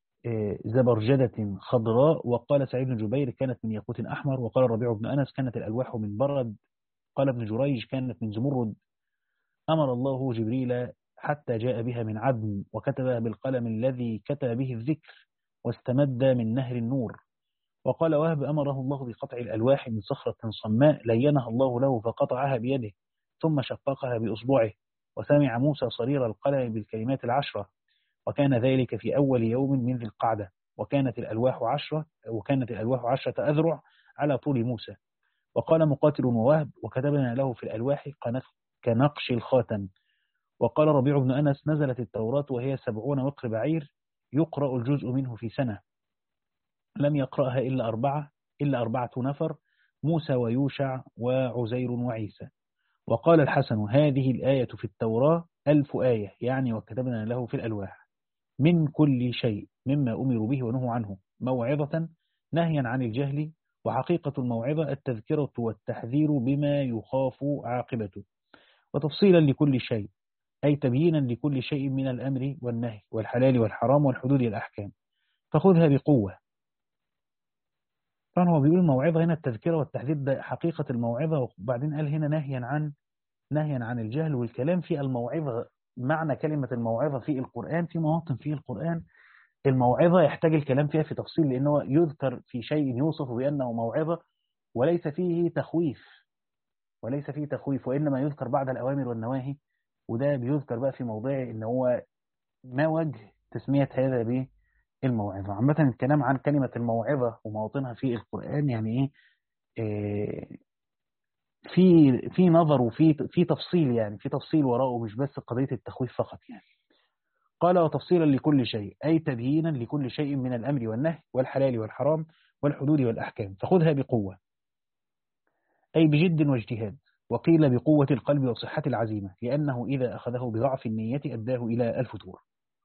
زبرجدة خضراء. وقال سعيد بن جبير كانت من ياقوت أحمر. وقال الربيع بن أنس كانت الألواح من برد. قال ابن جريج كانت من زمرد. أمر الله جبريل حتى جاء بها من عدن وكتبها بالقلم الذي كتب به الذكر واستمد من نهر النور. وقال وهب أمره الله بقطع الألواح من صخرة صماء لينها الله له فقطعها بيده ثم شققها بأصبعه وسمع موسى صرير القلم بالكلمات العشرة وكان ذلك في أول يوم من ذي القعدة. وكانت الألواح عشرة وكانت الألواح عشرة أذرع على طول موسى. وقال مقاتل ووهب وكتبنا له في الألواح كنقش الخاتم. وقال ربيع بن أنس نزلت التوراة وهي سبعون وقر بعير يقرأ الجزء منه في سنة لم يقرأها إلا أربعة إلا أربعة نفر موسى ويوشع وعزير وعيسى. وقال الحسن هذه الآية في التوراة ألف آية يعني وكتبنا له في الألواح من كل شيء مما أمروا به ونهوا عنه موعظة نهيا عن الجهل. وحقيقة الموعظة التذكرة والتحذير بما يخاف عاقبته وتفصيلا لكل شيء أي تبيينا لكل شيء من الأمر والنهي والحلال والحرام والحدود والأحكام فخذها بقوة. طبعا هو بيقول الموعظة هنا التذكرة والتحذير ده حقيقة الموعظة. وبعدين قال هنا نهيا عن نهيا عن الجهل. والكلام في الموعظة معنى كلمة الموعظة في القرآن في مواطن في القرآن الموعظة يحتاج الكلام فيها في تفصيل لأنه يذكر في شيء يوصف بأنه موعظة وليس فيه تخويف وليس فيه تخويف وإنما يذكر بعد الأوامر والنواهي. وده بيذكر بقى في موضوع إن هو ما وجه تسمية هذا بالموعظة. عامة الكلام عن كلمة الموعظة ومواطنها في القرآن يعني إيه في في نظر وفي في تفصيل يعني في تفصيل وراءه مش بس قضية التخويف فقط يعني. قال وتفصيلا لكل شيء أي تبيينا لكل شيء من الأمر والنهي والحلال والحرام والحدود والأحكام فخذها بقوة أي بجد واجتهاد. وقيل بقوة القلب وصحة العزيمة لأنه إذا أخذه بضعف النية أداه إلى الفتور.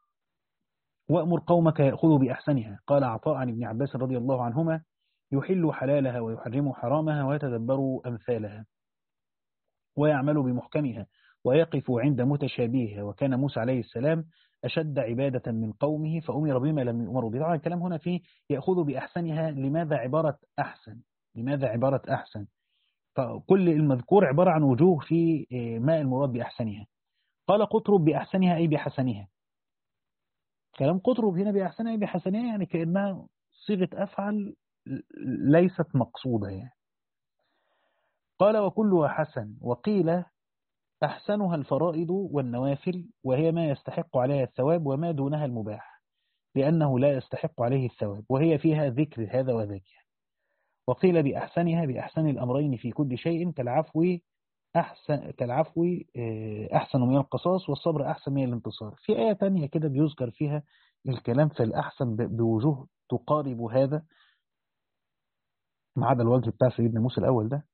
وأمر قومك يأخذوا بأحسنها. قال عطاء عن ابن عباس رضي الله عنهما يحل حلالها ويحرم حرامها ويتدبر أمثالها ويعمل بمحكمها ويقف عند متشابهها، وكان موسى عليه السلام أشد عبادة من قومه فأمر بما لم يؤمروا به. طبعا الكلام هنا فيه يأخذ بأحسنها. لماذا عبارة أحسن؟ لماذا عبارة أحسن؟ فكل المذكور عبارة عن وجوه في ما المراد بأحسنها. قال قطرب بأحسنها أي بحسنها. كلام قطرب هنا بأحسنها أي بحسنها يعني كأنها صيغة أفعل ليست مقصودة يعني. قال وكلها حسن. وقيل أحسنها الفرائض والنوافل، وهي ما يستحق عليها الثواب وما دونها المباح، لأنه لا يستحق عليه الثواب، وهي فيها ذكر هذا وذاك. وقيل بأحسنها بأحسن الأمرين في كل شيء، كالعفو أحسن كالعفو أحسن من القصاص، والصبر أحسن من الانتصار. في آية تانية كده بيذكر فيها الكلام في الأحسن بوجوه تقارب هذا، ما عدا الوجه بتاع سيدنا موسى الأول ده.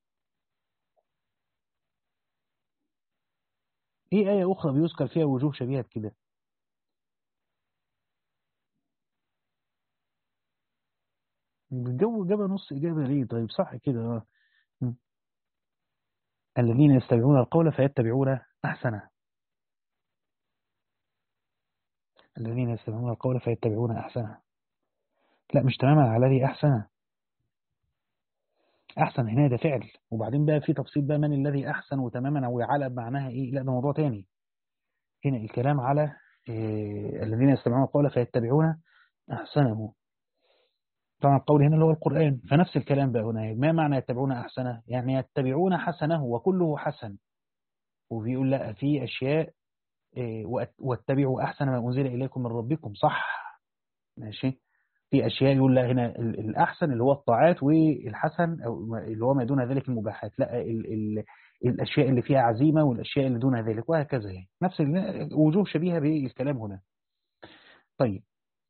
إيه آية أخرى بيذكر فيها وجوه شبيهة كده؟ الجو جاب نص إجابة ليه؟ طيب صح كده. الذين يستمعون القول فيتبعون أحسنه. الذين يستمعون القول فيتبعون أحسنه. لا مش تماما على الذي أحسنه. أحسن هنا ده فعل، وبعدين بقى في تفصيل بقى من الذي أحسن وتماما أو على معناها إيه. لا ده موضوع تاني. هنا الكلام على إيه؟ الذين يستمعون القول فيتبعون أحسنه. طبعا القول هنا اللي هو القرآن. فنفس الكلام بقى هنا. ما معنى يتبعون أحسنه؟ يعني يتبعون حسنه وكله حسن. وبيقول لا في أشياء إيه واتبعوا أحسن ما أنزل إليكم من ربكم. صح ماشي. في أشياء يقول لا هنا الأحسن اللي هو الطاعات، والحسن أو اللي هو ما دون ذلك المباحات. لا ال ال الأشياء اللي فيها عزيمة والأشياء اللي دون ذلك وهكذا يعني. نفس وجوه شبيهة بالكلام هنا. طيب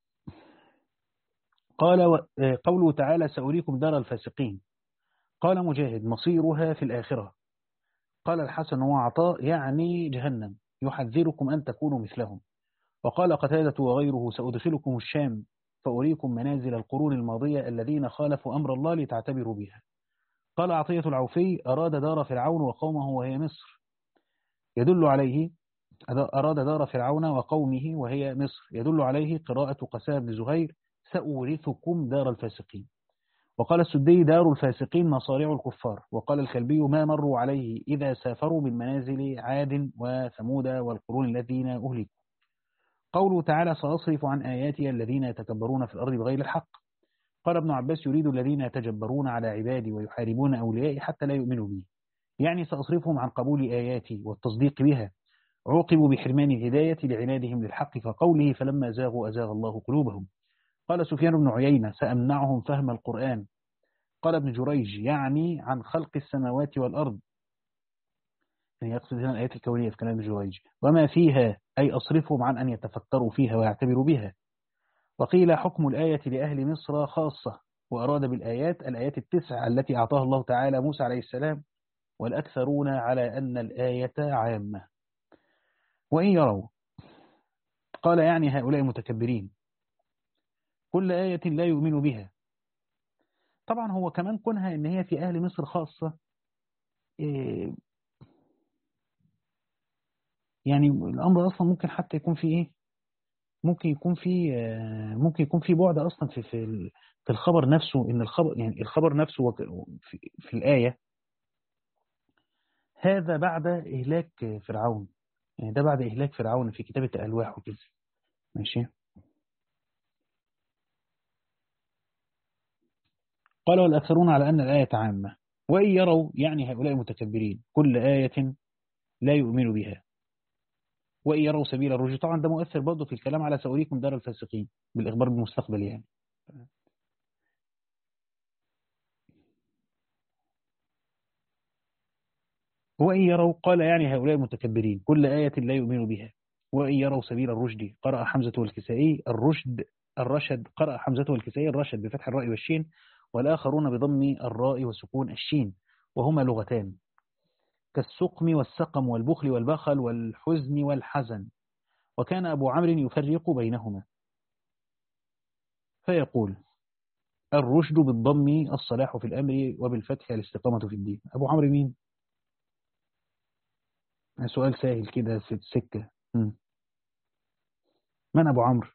قال قوله تعالى سأريكم دار الفاسقين. قال مجاهد مصيرها في الآخرة. قال الحسن وعطاء يعني جهنم، يحذركم أن تكونوا مثلهم. وقال قتادة وغيره سأدخلكم الشام فأريكم منازل القرون الماضية الذين خالفوا أمر الله لتعتبروا بها. قال عطية العوفي أراد دار فرعون وقومه وهي مصر، يدل عليه أراد دار فرعون وقومه وهي مصر، يدل عليه قراءة قساء بن زهير سأورثكم دار الفاسقين. وقال السدي دار الفاسقين مصارع الكفار. وقال الكلبي ما مروا عليه إذا سافروا من منازل عاد وثمود والقرون الذين أهلكوا. قوله تعالى سأصرف عن آياتي الذين يتكبرون في الأرض بغير الحق. قال ابن عباس يريد الذين يتجبرون على عبادي ويحاربون أوليائي حتى لا يؤمنوا بي، يعني سأصرفهم عن قبول آياتي والتصديق بها. عوقبوا بحرمان الهداية لعنادهم للحق كقوله فلما زاغوا أزاغ الله قلوبهم. قال سفيان بن عيينة سأمنعهم فهم القرآن. قال ابن جريج يعني عن خلق السماوات والأرض، يعني يقصد هنا الآيات الكونية في كلام ابن جريج، وما فيها أي أصرفهم عن أن يتفكروا فيها ويعتبروا بها. وقيل حكم الآية لأهل مصر خاصة، وأراد بالآيات الآيات التسع التي أعطاها الله تعالى موسى عليه السلام، والأكثرون على أن الآية عامة. وإن يروا قال يعني هؤلاء المتكبرين كل آية لا يؤمن بها. طبعا هو كمان كونها إن هي في أهل مصر خاصة، يعني الأمر أصلا ممكن حتى يكون في إيه، ممكن يكون في ممكن يكون في بعد أصلا في في في الخبر نفسه. إن الخبر يعني الخبر نفسه في, في الآية هذا بعد إهلاك فرعون، يعني ده بعد إهلاك فرعون في كتابة الألواح وكده. ماشي. قال والأكثرون على أن الآية عامة. وإن يروا يعني هؤلاء المتكبرين كل آية لا يؤمن بها. وإن يروا سبيل الرشد. طبعا ده مؤثر برضه في الكلام على سأريكم دار الفاسقين بالإخبار بالمستقبل يعني. وإن يروا قال يعني هؤلاء المتكبرين كل آية لا يؤمن بها. وإن يروا سبيل الرشد قرأ حمزة والكسائي الرشد الرشد قرأ حمزة والكسائي الرشد بفتح الراء والشين، والآخرون بضم الراء وسكون الشين، وهما لغتان كالسقم والسقم والبخل والبخل والحزن والحزن. وكان أبو عمرو يفرق بينهما فيقول الرشد بالضم الصلاح في الأمر وبالفتح الاستقامة في الدين. أبو عمرو مين؟ سؤال سهل كده في السكة. مم. من أبو عمرو؟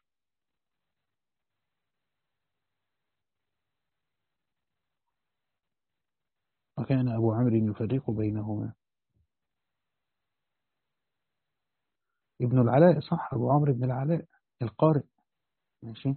وكان أبو عمرو يفرق بينهما. ابن العلاء، صح، أبو عمرو بن العلاء القارئ. ماشي،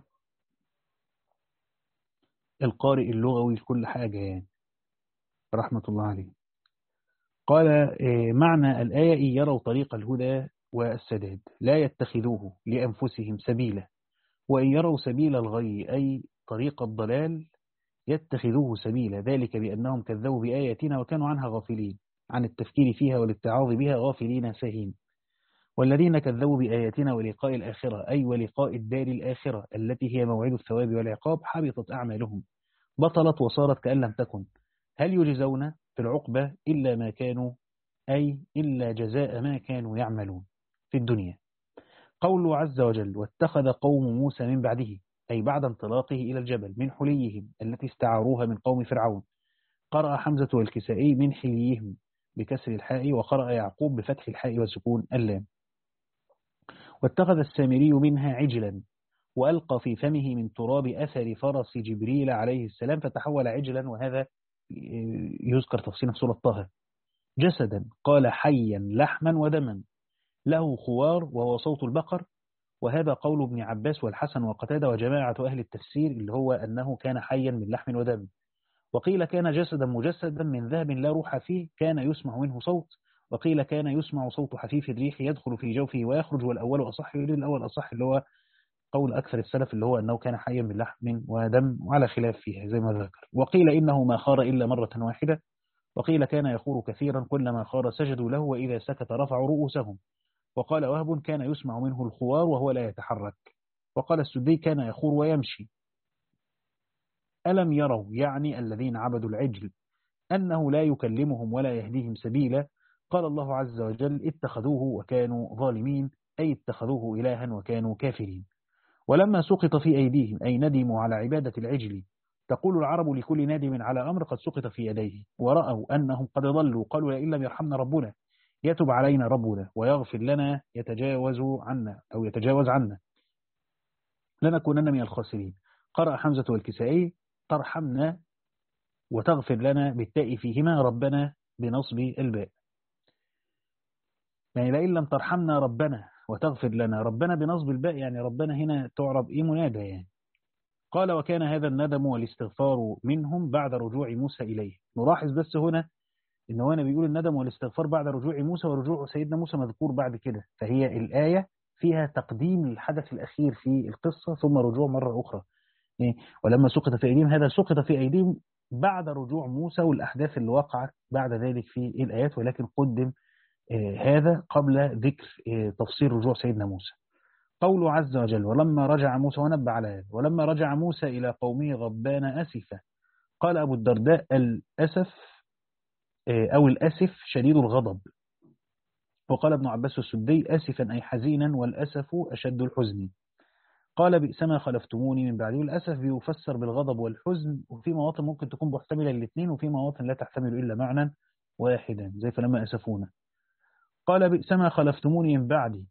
القارئ اللغوي في كل حاجة يعني، رحمة الله عليه. قال آه، معنى الآية: إن يروا طريق الهدى والسداد لا يتخذوه لأنفسهم سبيلا، وإن يروا سبيل الغي أي طريق الضلال يتخذوه سبيلا، ذلك بأنهم كذبوا بآياتنا وكانوا عنها غافلين، عن التفكير فيها والاتعاظ بها غافلين ساهين. والذين كذبوا بآياتنا ولقاء الآخرة أي ولقاء الدار الآخرة التي هي موعد الثواب والعقاب حبطت أعمالهم، بطلت وصارت كأن لم تكن، هل يجزون في العقبة إلا ما كانوا، أي إلا جزاء ما كانوا يعملون في الدنيا. قوله عز وجل: واتخذ قوم موسى من بعده، أي بعد انطلاقه إلى الجبل من حليهم التي استعاروها من قوم فرعون. قرأ حمزة والكسائي من حليهم بكسر الحاء، وقرأ يعقوب بفتح الحاء وسكون اللام. واتخذ السامري منها عجلا، وألقى في فمه من تراب أثر فرس جبريل عليه السلام فتحول عجلا، وهذا يذكر تفصيلا في سورة طه. جسدا قال حيا لحما ودما، له خوار وهو صوت البقر، وهذا قول ابن عباس والحسن وقتادة وجماعة أهل التفسير، اللي هو أنه كان حيا من لحم ودم. وقيل كان جسدا مجسدا من ذهب لا روح فيه كان يسمع منه صوت، وقيل كان يسمع صوت حفيف الريح يدخل في جوفه ويخرج، والأول أصح، يريد الأول أصح اللي هو قول أكثر السلف اللي هو أنه كان حيا من لحم ودم، وعلى خلاف فيها زي ما ذكر. وقيل إنه ما خار إلا مرة واحدة، وقيل كان يخور كثيرا كلما خار سجدوا له وإذا سكت رفعوا رؤوسهم. وقال وهب كان يسمع منه الخوار وهو لا يتحرك. وقال السدي كان يخور ويمشي. ألم يروا، يعني الذين عبدوا العجل، أنه لا يكلمهم ولا يهديهم سبيلا. قال الله عز وجل: اتخذوه وكانوا ظالمين، أي اتخذوه إلها وكانوا كافرين. ولما سقط في أيديهم أي ندموا على عبادة العجل، تقول العرب لكل نادم على أمر قد سقط في يديه، ورأوا أنهم قد ضلوا قالوا: لئن لم يرحمنا ربنا يتب علينا ربنا ويغفر لنا يتجاوز عنا أو يتجاوز عنا لنكونن من الخاسرين. قرأ حمزة والكسائي: ترحمنا وتغفر لنا بالتاء فيهما، ربنا بنصب الباء، يعني لئن لم ترحمنا ربنا وتغفر لنا، ربنا بنصب الباء، يعني ربنا هنا تعرب إيه، منادى يعني. قال: وكان هذا الندم والاستغفار منهم بعد رجوع موسى إليه. نلاحظ بس هنا إن هو أنا بيقول الندم والاستغفار بعد رجوع موسى، ورجوع سيدنا موسى مذكور بعد كده، فهي الآية فيها تقديم الحدث الأخير في القصة ثم رجوع مرة أخرى. إيه؟ ولما سقط في أيديهم، هذا سقط في أيديهم بعد رجوع موسى والأحداث اللي وقعت بعد ذلك في الآيات، ولكن قدم آه هذا قبل ذكر آه تفصيل رجوع سيدنا موسى. قوله عز وجل: ولما رجع موسى، ونبأ على هذا: ولما رجع موسى إلى قومه غضبان أسفا. قال أبو الدرداء: الأسف أو الأسف شديد الغضب. وقال ابن عباس السدي: أسفا أي حزينا، والأسف أشد الحزن. قال: بئس ما خلفتموني من بعدي. الأسف بيفسر بالغضب والحزن، وفي مواطن ممكن تكون محتملة الاثنين، وفي مواطن لا تحتمل إلا معنى واحدا زي فلما أسفونا. قال: بئس ما خلفتموني من بعدي،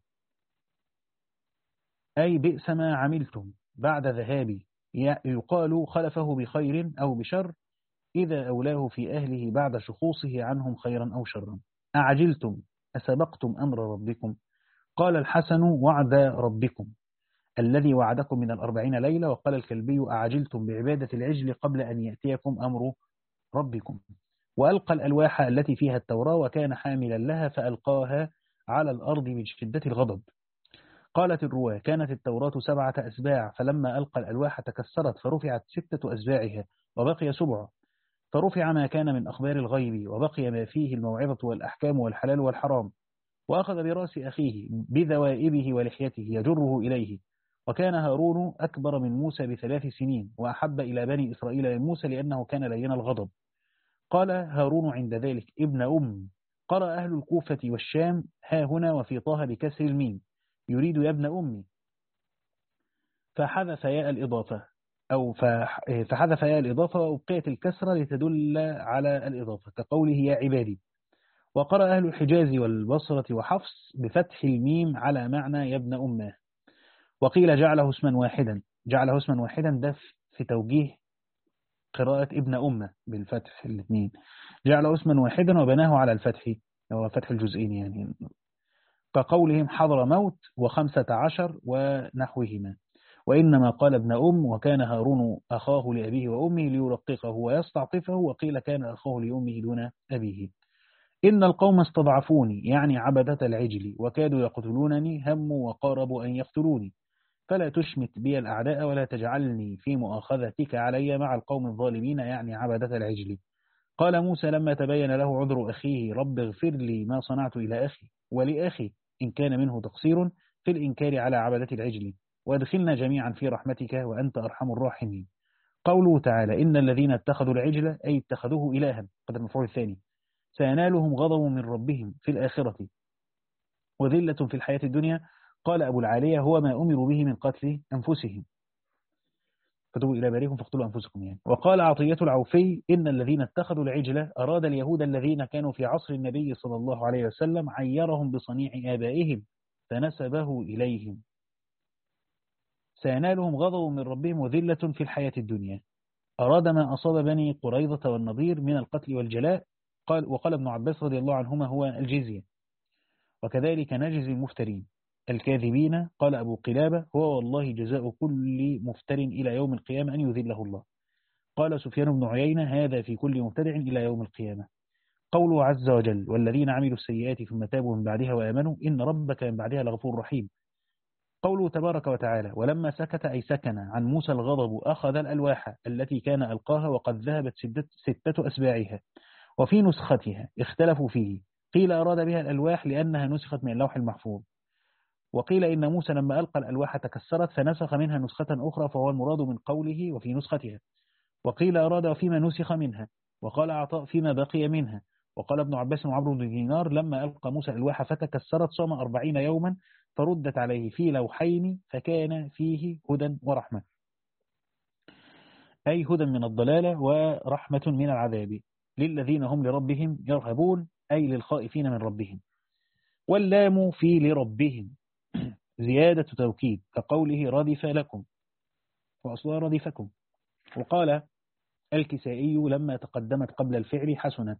أي بئس ما عملتم بعد ذهابي. يقال خلفه بخير أو بشر إذا أولاه في أهله بعد شخوصه عنهم خيرا أو شرا. أعجلتم أسبقتم أمر ربكم. قال الحسن: وعد ربكم الذي وعدكم من الأربعين ليلة. وقال الكلبي: أعجلتم بعبادة العجل قبل أن يأتيكم أمر ربكم. وألقى الألواح التي فيها التوراة وكان حاملا لها فألقاها على الأرض من شدة الغضب. قالت الرواة: كانت التوراة سبعة أسباع، فلما ألقى الألواح تكسرت فرفعت ستة أسباعها وبقي سبع، فرفع ما كان من أخبار الغيب وبقي ما فيه الموعظة والأحكام والحلال والحرام. وأخذ برأس أخيه بذوائبه ولحيته يجره إليه. وكان هارون أكبر من موسى بثلاث سنين وأحب إلى بني إسرائيل من موسى لأنه كان لين الغضب. قال هارون عند ذلك: ابن أم. قرأ أهل الكوفة والشام ها هنا وفي طه بكسر الميم، يريد يا ابن أمي، فحذف ياء الإضافة أو فحذف ياء الإضافة وبقيت الكسرة لتدل على الإضافة، كقوله يا عبادي. وقرأ أهل الحجاز والبصرة وحفص بفتح الميم على معنى يا ابن أمه. وقيل جعله اسما واحدا، جعله اسما واحدا ده في توجيه قراءة ابن أمة بالفتح الاثنين، جعله اسما واحدا وبناه على الفتح، هو فتح الجزئين يعني، كقولهم حضر موت وخمسة عشر ونحوهما. وإنما قال ابن أم، وكان هارون أخاه لأبيه وأمه ليرققه ويستعطفه، وقيل كان أخاه لأمه دون أبيه. إن القوم استضعفوني يعني عبدة العجل، وكادوا يقتلونني، هموا وقاربوا أن يقتلوني، فلا تشمت بي الأعداء ولا تجعلني في مؤاخذتك علي مع القوم الظالمين يعني عبدة العجل. قال موسى لما تبين له عذر أخيه رب اغفر لي ما صنعت إلى أخي ولأخي إن كان منه تقصير في الإنكار على عبدة العجل، وادخلنا جميعا في رحمتك وأنت أرحم الراحمين. قوله تعالى إن الذين اتخذوا العجل أي اتخذوه إلها، قد المفعول الثاني، سينالهم غضب من ربهم في الآخرة وذلة في الحياة الدنيا. قال أبو العالية هو ما أمروا به من قتل أنفسهم، فتوبوا إلى بارئكم فاقتلوا أنفسكم يعني. وقال عطية العوفي إن الذين اتخذوا العجلة أراد اليهود الذين كانوا في عصر النبي صلى الله عليه وسلم عيرهم بصنيع آبائهم فنسبه إليهم، سينالهم غضب من ربهم وذلة في الحياة الدنيا. أراد ما أصاب بني قريظة والنضير من القتل والجلاء. قال وقال ابن عباس رضي الله عنهما هو الجزية، وكذلك نجزي المفترين الكاذبين. قال أبو قلابة هو والله جزاء كل مفتر إلى يوم القيامة أن يذله الله. قال سفيان بن عيينة هذا في كل مبتدع إلى يوم القيامة. قوله عز وجل والذين عملوا السيئات ثم تابوا من بعدها وآمنوا إن ربك من بعدها لغفور رحيم. قوله تبارك وتعالى ولما سكت أي سكن عن موسى الغضب أخذ الألواح التي كان ألقاها وقد ذهبت ستة أسباعها، وفي نسختها اختلفوا فيه، قيل أراد بها الألواح لأنها نسخت من اللوح المحفوظ، وقيل إن موسى لما ألقى الألواح تكسرت فنسخ منها نسخة أخرى فهو المراد من قوله وفي نسختها، وقيل أراد فيما نسخ منها، وقال عطاء فيما بقي منها. وقال ابن عباس وعمرو بن دينار لما ألقى موسى الألواح فتكسرت صام أربعين يوما فردت عليه في لوحين فكان فيه هدى ورحمة، أي هدى من الضلالة ورحمة من العذاب للذين هم لربهم يرهبون، أي للخائفين من ربهم. واللام في لربهم زيادة توكيد كقوله ردف لكم وأصلها ردفكم. وقال الكسائي لما تقدمت قبل الفعل حسنت،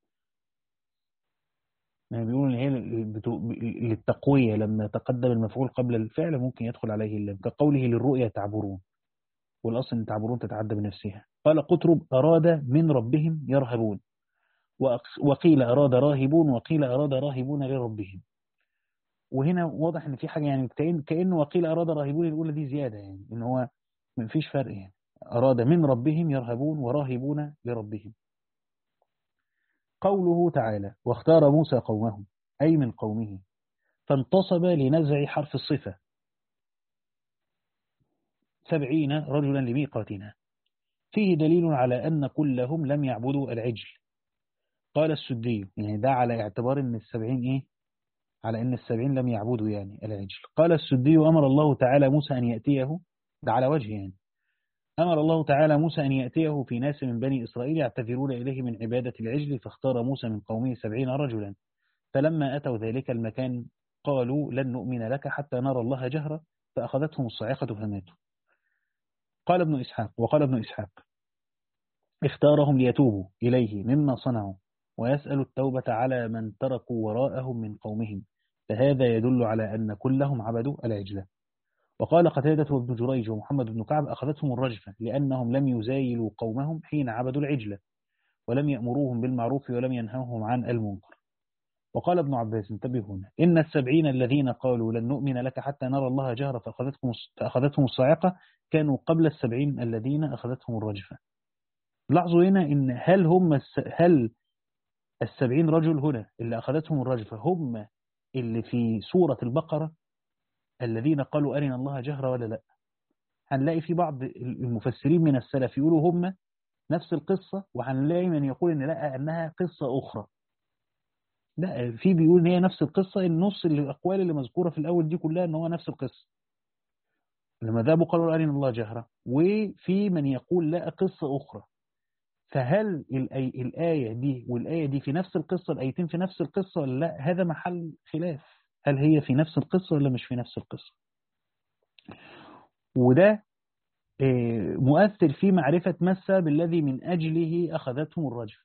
يعني بيقولوا ان هي للتقوية، لما تقدم المفعول قبل الفعل ممكن يدخل عليه اللام كقوله للرؤيا تعبرون، والأصل ان تعبرون تتعدى بنفسها. قال قطرب أراد من ربهم يرهبون، وقيل أراد راهبون وقيل أراد راهبون لربهم. وهنا واضح ان في حاجة يعني كأنه وقيل أراد راهبون الأولى دي زيادة، يعني ان هو ما فيش فرق، يعني أراد من ربهم يرهبون وراهبون لربهم. قوله تعالى واختار موسى قومه أي من قومه، فانتصب لنزع حرف الصفة سبعين رجلا لميقاتنا، فيه دليل على أن كلهم لم يعبدوا العجل. قال السدي يعني ده على اعتبار أن السبعين إيه، على أن السبعين لم يعبدوا يعني العجل. قال السدي أمر الله تعالى موسى أن يأتيه، ده على وجه يعني، أمر الله تعالى موسى أن يأتيه في ناس من بني إسرائيل يعتذرون إليه من عبادة العجل، فاختار موسى من قومه سبعين رجلا، فلما أتوا ذلك المكان قالوا لن نؤمن لك حتى نرى الله جهرة، فأخذتهم الصاعقة فماتوا. قال ابن إسحاق وقال ابن إسحاق اختارهم ليتوبوا إليه مما صنعوا ويسأل التوبة على من تركوا وراءهم من قومهم، فهذا يدل على أن كلهم عبدوا العجلة. وقال قتادة وابن جريج ومحمد بن كعب أخذتهم الرجفة لأنهم لم يزايلوا قومهم حين عبدوا العجلة، ولم يأمروهم بالمعروف ولم ينهوهم عن المنكر. وقال ابن عباس انتبه هنا إن السبعين الذين قالوا لن نؤمن لك حتى نرى الله جهرة فأخذتهم, فأخذتهم الصاعقة كانوا قبل السبعين الذين أخذتهم الرجفة. لاحظوا هنا إن هل هم هل السبعين رجل هنا اللي أخذتهم الرجفة هم اللي في سورة البقرة الذين قالوا أرنا الله جهرة ولا لا؟ هنلاقي في بعض المفسرين من السلف يقولوا هم نفس القصة، وهنلاقي من يقول إن لا أنها قصة أخرى. لا، في بيقول ان هي نفس القصة، النص الأقوال اللي مذكورة في الأول دي كلها ان هو نفس القصة لما ذهبوا قالوا أرنا الله جهرة، وفي من يقول لا قصة أخرى. فهل الآية دي والآية دي في نفس القصة، الآيتين في نفس القصة ولا لا؟ هذا محل خلاف، هل هي في نفس القصة ولا مش في نفس القصة؟ وده مؤثر في معرفة ما السبب الذي من أجله أخذتهم الرجفة.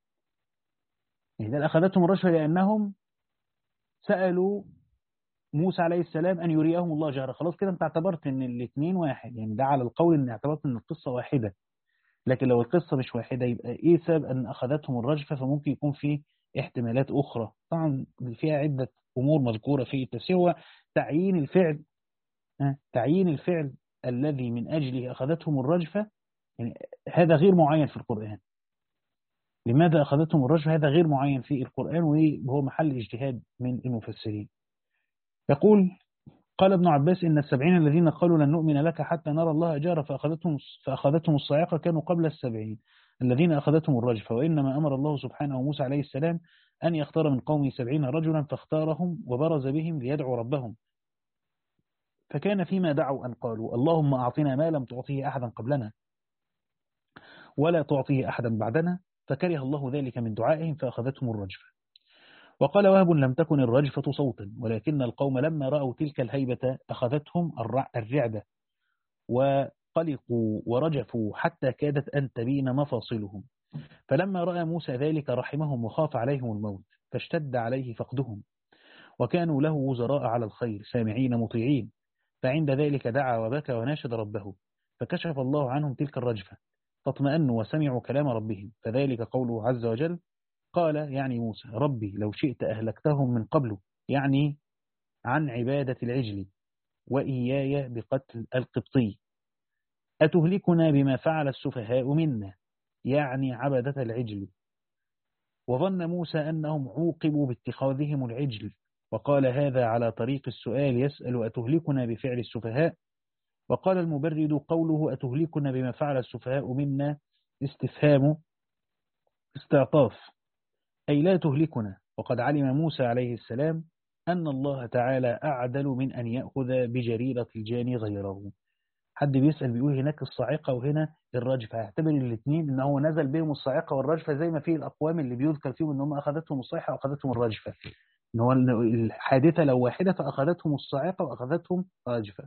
يعني ده أخذتهم الرجفة لأنهم سألوا موسى عليه السلام أن يريهم الله جهرة. خلاص كده أنت اعتبرت أن الاثنين واحد، يعني ده على القول أن اعتبرت أن القصة واحدة. لكن لو القصة مش واحدة يبقى إيه سبب أن أخذتهم الرجفة؟ فممكن يكون في احتمالات أخرى، طبعا فيها عدة أمور مذكورة في التفسير. هو تعيين الفعل، تعيين الفعل الذي من أجله أخذتهم الرجفة، يعني هذا غير معين في القرآن. لماذا أخذتهم الرجفة؟ هذا غير معين في القرآن وهو محل اجتهاد من المفسرين. يقول قال ابن عباس إن السبعين الذين قالوا لن نؤمن لك حتى نرى الله جارة فأخذتهم, فأخذتهم الصاعقة كانوا قبل السبعين الذين أخذتهم الرجفة. وإنما أمر الله سبحانه موسى عليه السلام أن يختار من قومه سبعين رجلا فاختارهم وبرز بهم ليدعوا ربهم، فكان فيما دعوا أن قالوا اللهم أعطنا ما لم تعطيه أحدا قبلنا ولا تعطيه أحدا بعدنا، فكره الله ذلك من دعائهم فأخذتهم الرجفة. وقال وهب لم تكن الرجفة صوتا ولكن القوم لما رأوا تلك الهيبة أخذتهم الرعدة وقلقوا ورجفوا حتى كادت أن تبين مفاصلهم. فلما رأى موسى ذلك رحمهم وخاف عليهم الموت فاشتد عليه فقدهم، وكانوا له وزراء على الخير سامعين مطيعين. فعند ذلك دعا وبكى وناشد ربه فكشف الله عنهم تلك الرجفة فاطمأنوا وسمعوا كلام ربهم. فذلك قوله عز وجل قال يعني موسى ربي لو شئت أهلكتهم من قبل، يعني عن عبادة العجل، وإياي بقتل القبطي، أتهلكنا بما فعل السفهاء منا، يعني عبدة العجل. وظن موسى أنهم عوقبوا باتخاذهم العجل وقال هذا على طريق السؤال يسأل أتهلكنا بفعل السفهاء. وقال المبرد قوله أتهلكنا بما فعل السفهاء منا استفهام استعطاف أي لا تهلكنا. وقد علم موسى عليه السلام أن الله تعالى أعدل من أن يأخذ بجريرة الجاني غيره. حد بيسأل بيقول هناك الصاعقة وهنا الرجفة، هيعتبر الاثنين ان هو نزل بهم الصاعقة والرجفة زي ما في الأقوام اللي بيذكر فيهم ان هم أخذتهم الصيحة وأخذتهم الرجفة، ان هو الحادثة لو واحدة فأخذتهم الصاعقة وأخذتهم الرجفة.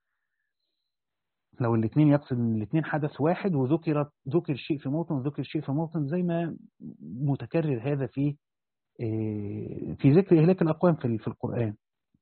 لو الاثنين يقصد ان الاثنين حدث واحد وذكر ذكر شيء في موطن ذكر شيء في موطن، زي ما متكرر هذا في في ذكر إهلاك الأقوام في القرآن.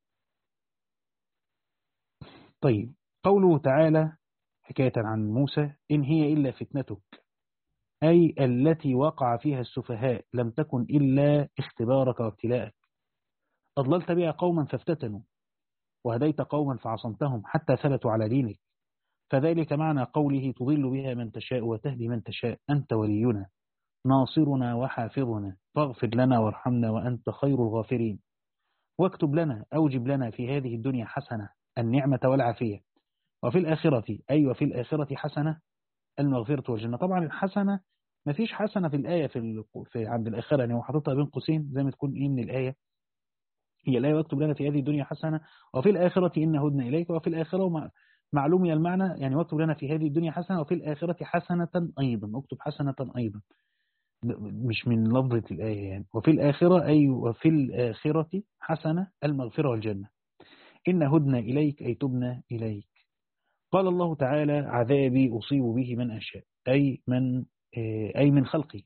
طيب قوله تعالى حكاية عن موسى إن هي إلا فتنتك، أي التي وقع فيها السفهاء لم تكن إلا اختبارك وابتلاءك، أضللت بها قوما فافتتنوا وهديت قوما فعصمتهم حتى ثبتوا على دينك، فذلك معنى قوله تضل بها من تشاء وتهدي من تشاء أنت ولينا ناصرنا وحافظنا فاغفر لنا وارحمنا وأنت خير الغافرين، واكتب لنا أوجب لنا في هذه الدنيا حسنة النعمة والعافية وفي الآخرة أي وفي الآخرة حسنة المغفرة والجنة. طبعا الحسنة ما فيش حسنة في الآية في, في عند الآخرة، يعني هو حاططها بين قوسين زي ما تكون إيه من الآية، هي الآية واكتب لنا في هذه الدنيا حسنة وفي الآخرة إن هدنا إليك، وفي الآخرة معلوم المعنى يعني واكتب لنا في هذه الدنيا حسنة وفي الآخرة حسنة أيضا، اكتب حسنة أيضا مش من لفظة الآية يعني. وفي الآخرة أي وفي الآخرة حسنة المغفرة والجنة إن هدنا إليك أي تبنا إليك. قال الله تعالى عذابي أصيب به من أشاء أي من أي من خلقي،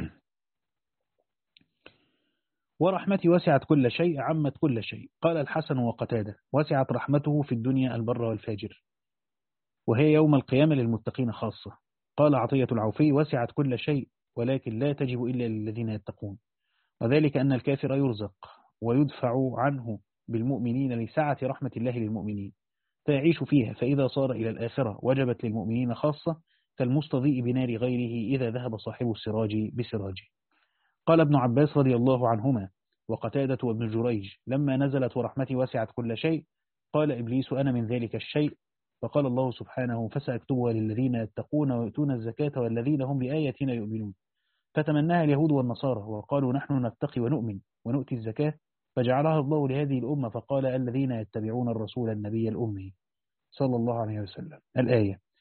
ورحمتي وسعت كل شيء عمت كل شيء. قال الحسن وقتادة وسعت رحمته في الدنيا البر والفاجر وهي يوم القيامة للمتقين خاصة. قال عطية العوفي وسعت كل شيء ولكن لا تجب إلا للذين يتقون، وذلك أن الكافر يرزق ويدفع عنه بالمؤمنين لسعة رحمة الله للمؤمنين فيعيش فيها، فإذا صار إلى الآخرة وجبت للمؤمنين خاصة كالمستضيء بنار غيره إذا ذهب صاحب السراج بسراجه. قال ابن عباس رضي الله عنهما وقتادة وابن جريج لما نزلت ورحمتي وسعت كل شيء قال إبليس أنا من ذلك الشيء، فقال الله سبحانه فسأكتبها للذين يتقون ويؤتون الزكاة والذين هم بآياتنا يؤمنون، فتمناها اليهود والنصارى وقالوا نحن نتقي ونؤمن ونؤتي الزكاة، فجعلها الله لهذه الأمة فقال الذين يتبعون الرسول النبي الأمي صلى الله عليه وسلم. الآية.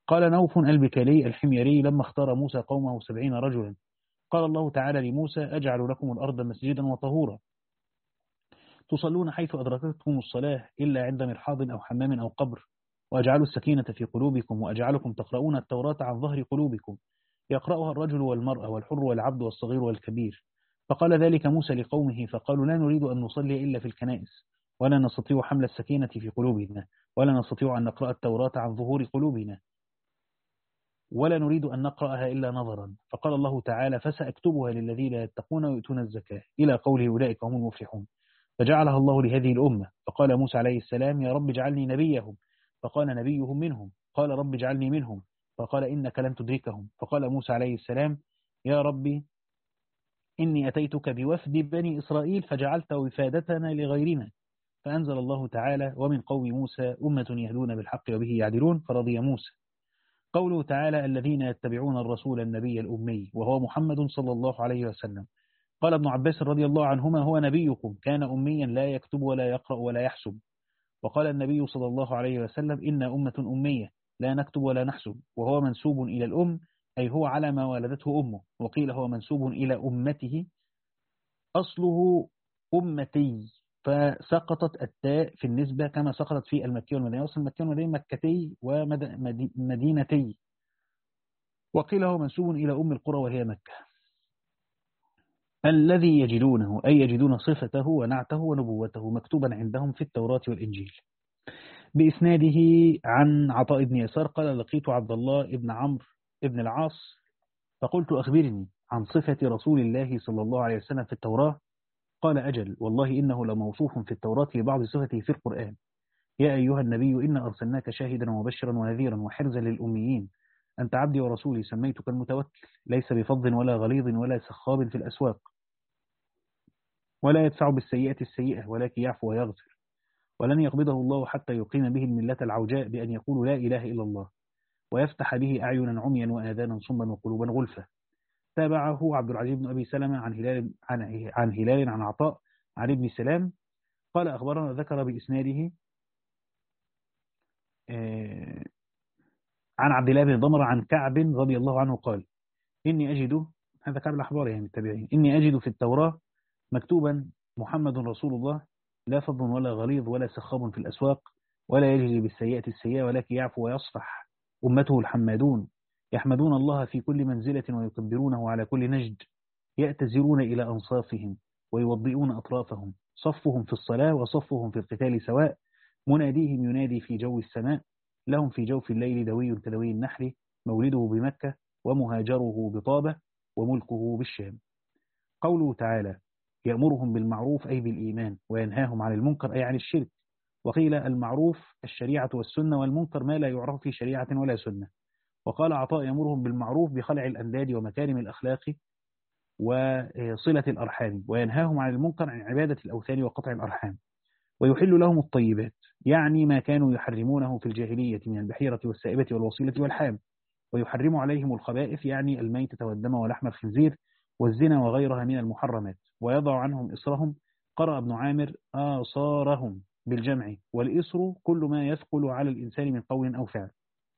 قال نوف البكالي الحميري لما اختار موسى قومه سبعين رجلا قال الله تعالى لموسى أجعل لكم الأرض مسجدا وطهورا تصلون حيث أدركتكم الصلاة إلا عند مرحاض أو حمام أو قبر وأجعلوا السكينة في قلوبكم وأجعلكم تقرؤون التوراة عن ظهر قلوبكم يقرأها الرجل والمرأة والحر والعبد والصغير والكبير. فقال ذلك موسى لقومه فقالوا لا نريد أن نصلي إلا في الكنائس ولا نستطيع حمل السكينة في قلوبنا ولا نستطيع أن نقرأ التوراة عن ظهور قلوبنا ولا نريد أن نقرأها إلا نظرا. فقال الله تعالى فسأكتبها للذين يتقون ويؤتون الزكاة إلى قوله أولئك هم المفلحون فجعلها الله لهذه الأمة. فقال موسى عليه السلام يا رب اجعلني نبيهم فقال نبيهم منهم قال رب اجعلني منهم فقال إنك لن تدركهم. فقال موسى عليه السلام يا ربي إني أتيتك بوفد بني إسرائيل فجعلت وفادتنا لغيرنا. فأنزل الله تعالى ومن قوم موسى أمة يهدون بالحق وبه يعدلون فرضي موسى. قوله تعالى الذين يتبعون الرسول النبي الأمي وهو محمد صلى الله عليه وسلم. قال ابن عباس رضي الله عنهما هو نبيكم كان أميا لا يكتب ولا يقرأ ولا يحسب. وقال النبي صلى الله عليه وسلم إن أمة أمية لا نكتب ولا نحسب وهو منسوب إلى الأم أي هو على ما ولدته أمه. وقيل هو منسوب إلى أمته أصله أمتي فسقطت التاء في النسبة كما سقطت في المكي والمدينة. أصل المكي والمدينة مكتي ومدينتي. وقيل هو منسوب إلى أم القرى وهي مكة. الذي يجدونه أي يجدون صفته ونعته ونبوته مكتوبا عندهم في التوراة والإنجيل. بإسناده عن عطاء بن يسار قال لقيت عبد الله بن عمرو بن العاص فقلت أخبرني عن صفة رسول الله صلى الله عليه وسلم في التوراة. قال أجل والله إنه لموصوف في التوراة لبعض صفته في القرآن يا أيها النبي إنا أرسلناك شاهدا ومبشرا ونذيرا وحرزا للأميين أنت عبدي ورسولي سميتك المتوكل ليس بفظ ولا غليظ ولا سخاب في الأسواق ولا يدفع بالسيئة السيئة ولكن يعفو ويغفر ولن يقبضه الله حتى يقيم به الملة العوجاء بأن يقول لا إله إلا الله ويفتح به أعينا عميا وآذانا صما وقلوبا غلفا. تابعه عبد العزيز بن أبي سلمة عن هلال عن, عن هلال عن عطاء عن ابن سلام قال أخبرنا ذكر بإسناده عن عبد الله بن ضمر عن كعب رضي الله عنه قال إني أجد هذا كعب الأحبار يعني التابعين إني أجد في التوراة مكتوبا محمد رسول الله لا فض ولا غليظ ولا سخاب في الأسواق ولا يجزي بالسيئة السيئة ولكن يعفو ويصفح أمته الحمادون يحمدون الله في كل منزلة ويكبرونه على كل نجد يأتزرون إلى أنصافهم ويوضئون أطرافهم صفهم في الصلاة وصفهم في القتال سواء مناديهم ينادي في جو السماء لهم في جوف الليل دوي كدوي النحل مولده بمكة ومهاجره بطابة وملكه بالشام. قوله تعالى يأمرهم بالمعروف أي بالإيمان وينهاهم عن المنكر أي عن الشرك. وقيل المعروف الشريعة والسنة والمنكر ما لا يعرف في شريعة ولا سنة. وقال عطاء يأمرهم بالمعروف بخلع الأنداد ومكارم الأخلاق وصلة الأرحام وينهاهم عن المنكر عن عبادة الأوثان وقطع الأرحام ويحل لهم الطيبات يعني ما كانوا يحرمونه في الجاهلية من البحيرة والسائبة والوصيلة والحام ويحرم عليهم الخبائث يعني الميتة والدم ولحم الخنزير والزنا وغيرها من المحرمات ويضع عنهم إصرهم. قرأ ابن عامر آصارهم بالجمع والإصر كل ما يثقل على الإنسان من قول أو فعل.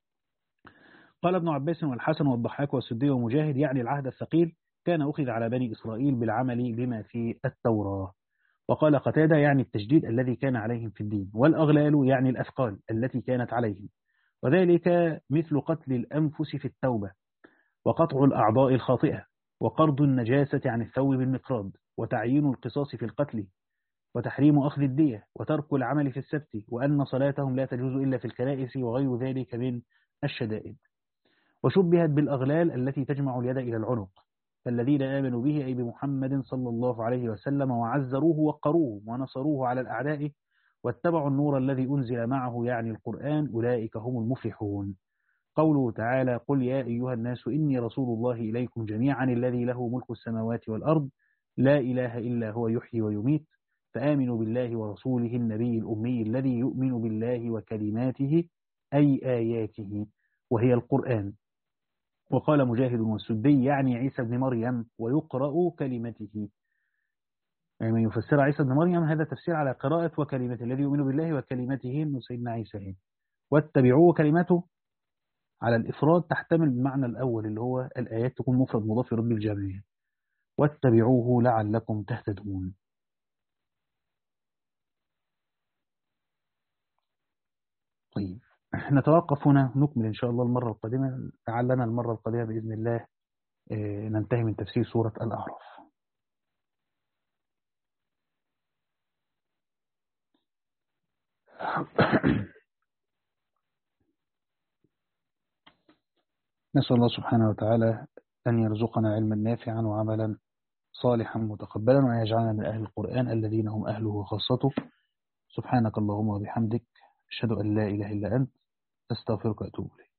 قال ابن عباس والحسن والضحاك والسدي ومجاهد يعني العهد الثقيل كان أخذ على بني إسرائيل بالعمل بما في التوراة. وقال قتادة يعني التجديد الذي كان عليهم في الدين والأغلال يعني الأثقال التي كانت عليهم وذلك مثل قتل الأنفس في التوبة وقطع الأعضاء الخاطئة وقرض النجاسة عن الثوب بالمقراض وتعيين القصاص في القتل وتحريم أخذ الدية وترك العمل في السبت وأن صلاتهم لا تجوز إلا في الكنائس وغير ذلك من الشدائد. وشبهت بالأغلال التي تجمع اليد إلى العنق فالذين آمنوا به أي بمحمد صلى الله عليه وسلم وعزروه وقروه ونصروه على الأعداء واتبعوا النور الذي أنزل معه يعني القرآن أولئك هم المفلحون. قوله تعالى قل يا أيها الناس إني رسول الله إليكم جميعا الذي له ملك السماوات والأرض لا إله إلا هو يحيي ويميت فآمنوا بالله ورسوله النبي الأمي الذي يؤمن بالله وكلماته أي آياته وهي القرآن. وقال مجاهد والسدي يعني عيسى بن مريم ويقرأ كلمته يعني من يفسر عيسى بن مريم هذا تفسير على قراءة وكلمته الذي يؤمن بالله وكلمته من سيدنا عيسى واتبعوه كلمته على الإفراد تحتمل المعنى الأول اللي هو الآيات تكون مفرد مضاف يرد الجميع. واتبعوه لعلكم تهتدون. طيب نتوقف هنا، نكمل إن شاء الله المرة القادمة. لعلنا المرة القادمة بإذن الله ننتهي من تفسير سورة الأعراف. نسأل الله سبحانه وتعالى أن يرزقنا علما نافعا وعملا صالحا متقبلا، وأن يجعلنا من أهل القرآن الذين هم أهله وخاصته. سبحانك اللهم وبحمدك، أشهد أن لا إله إلا أنت، أستغفرك وأتوب إليك.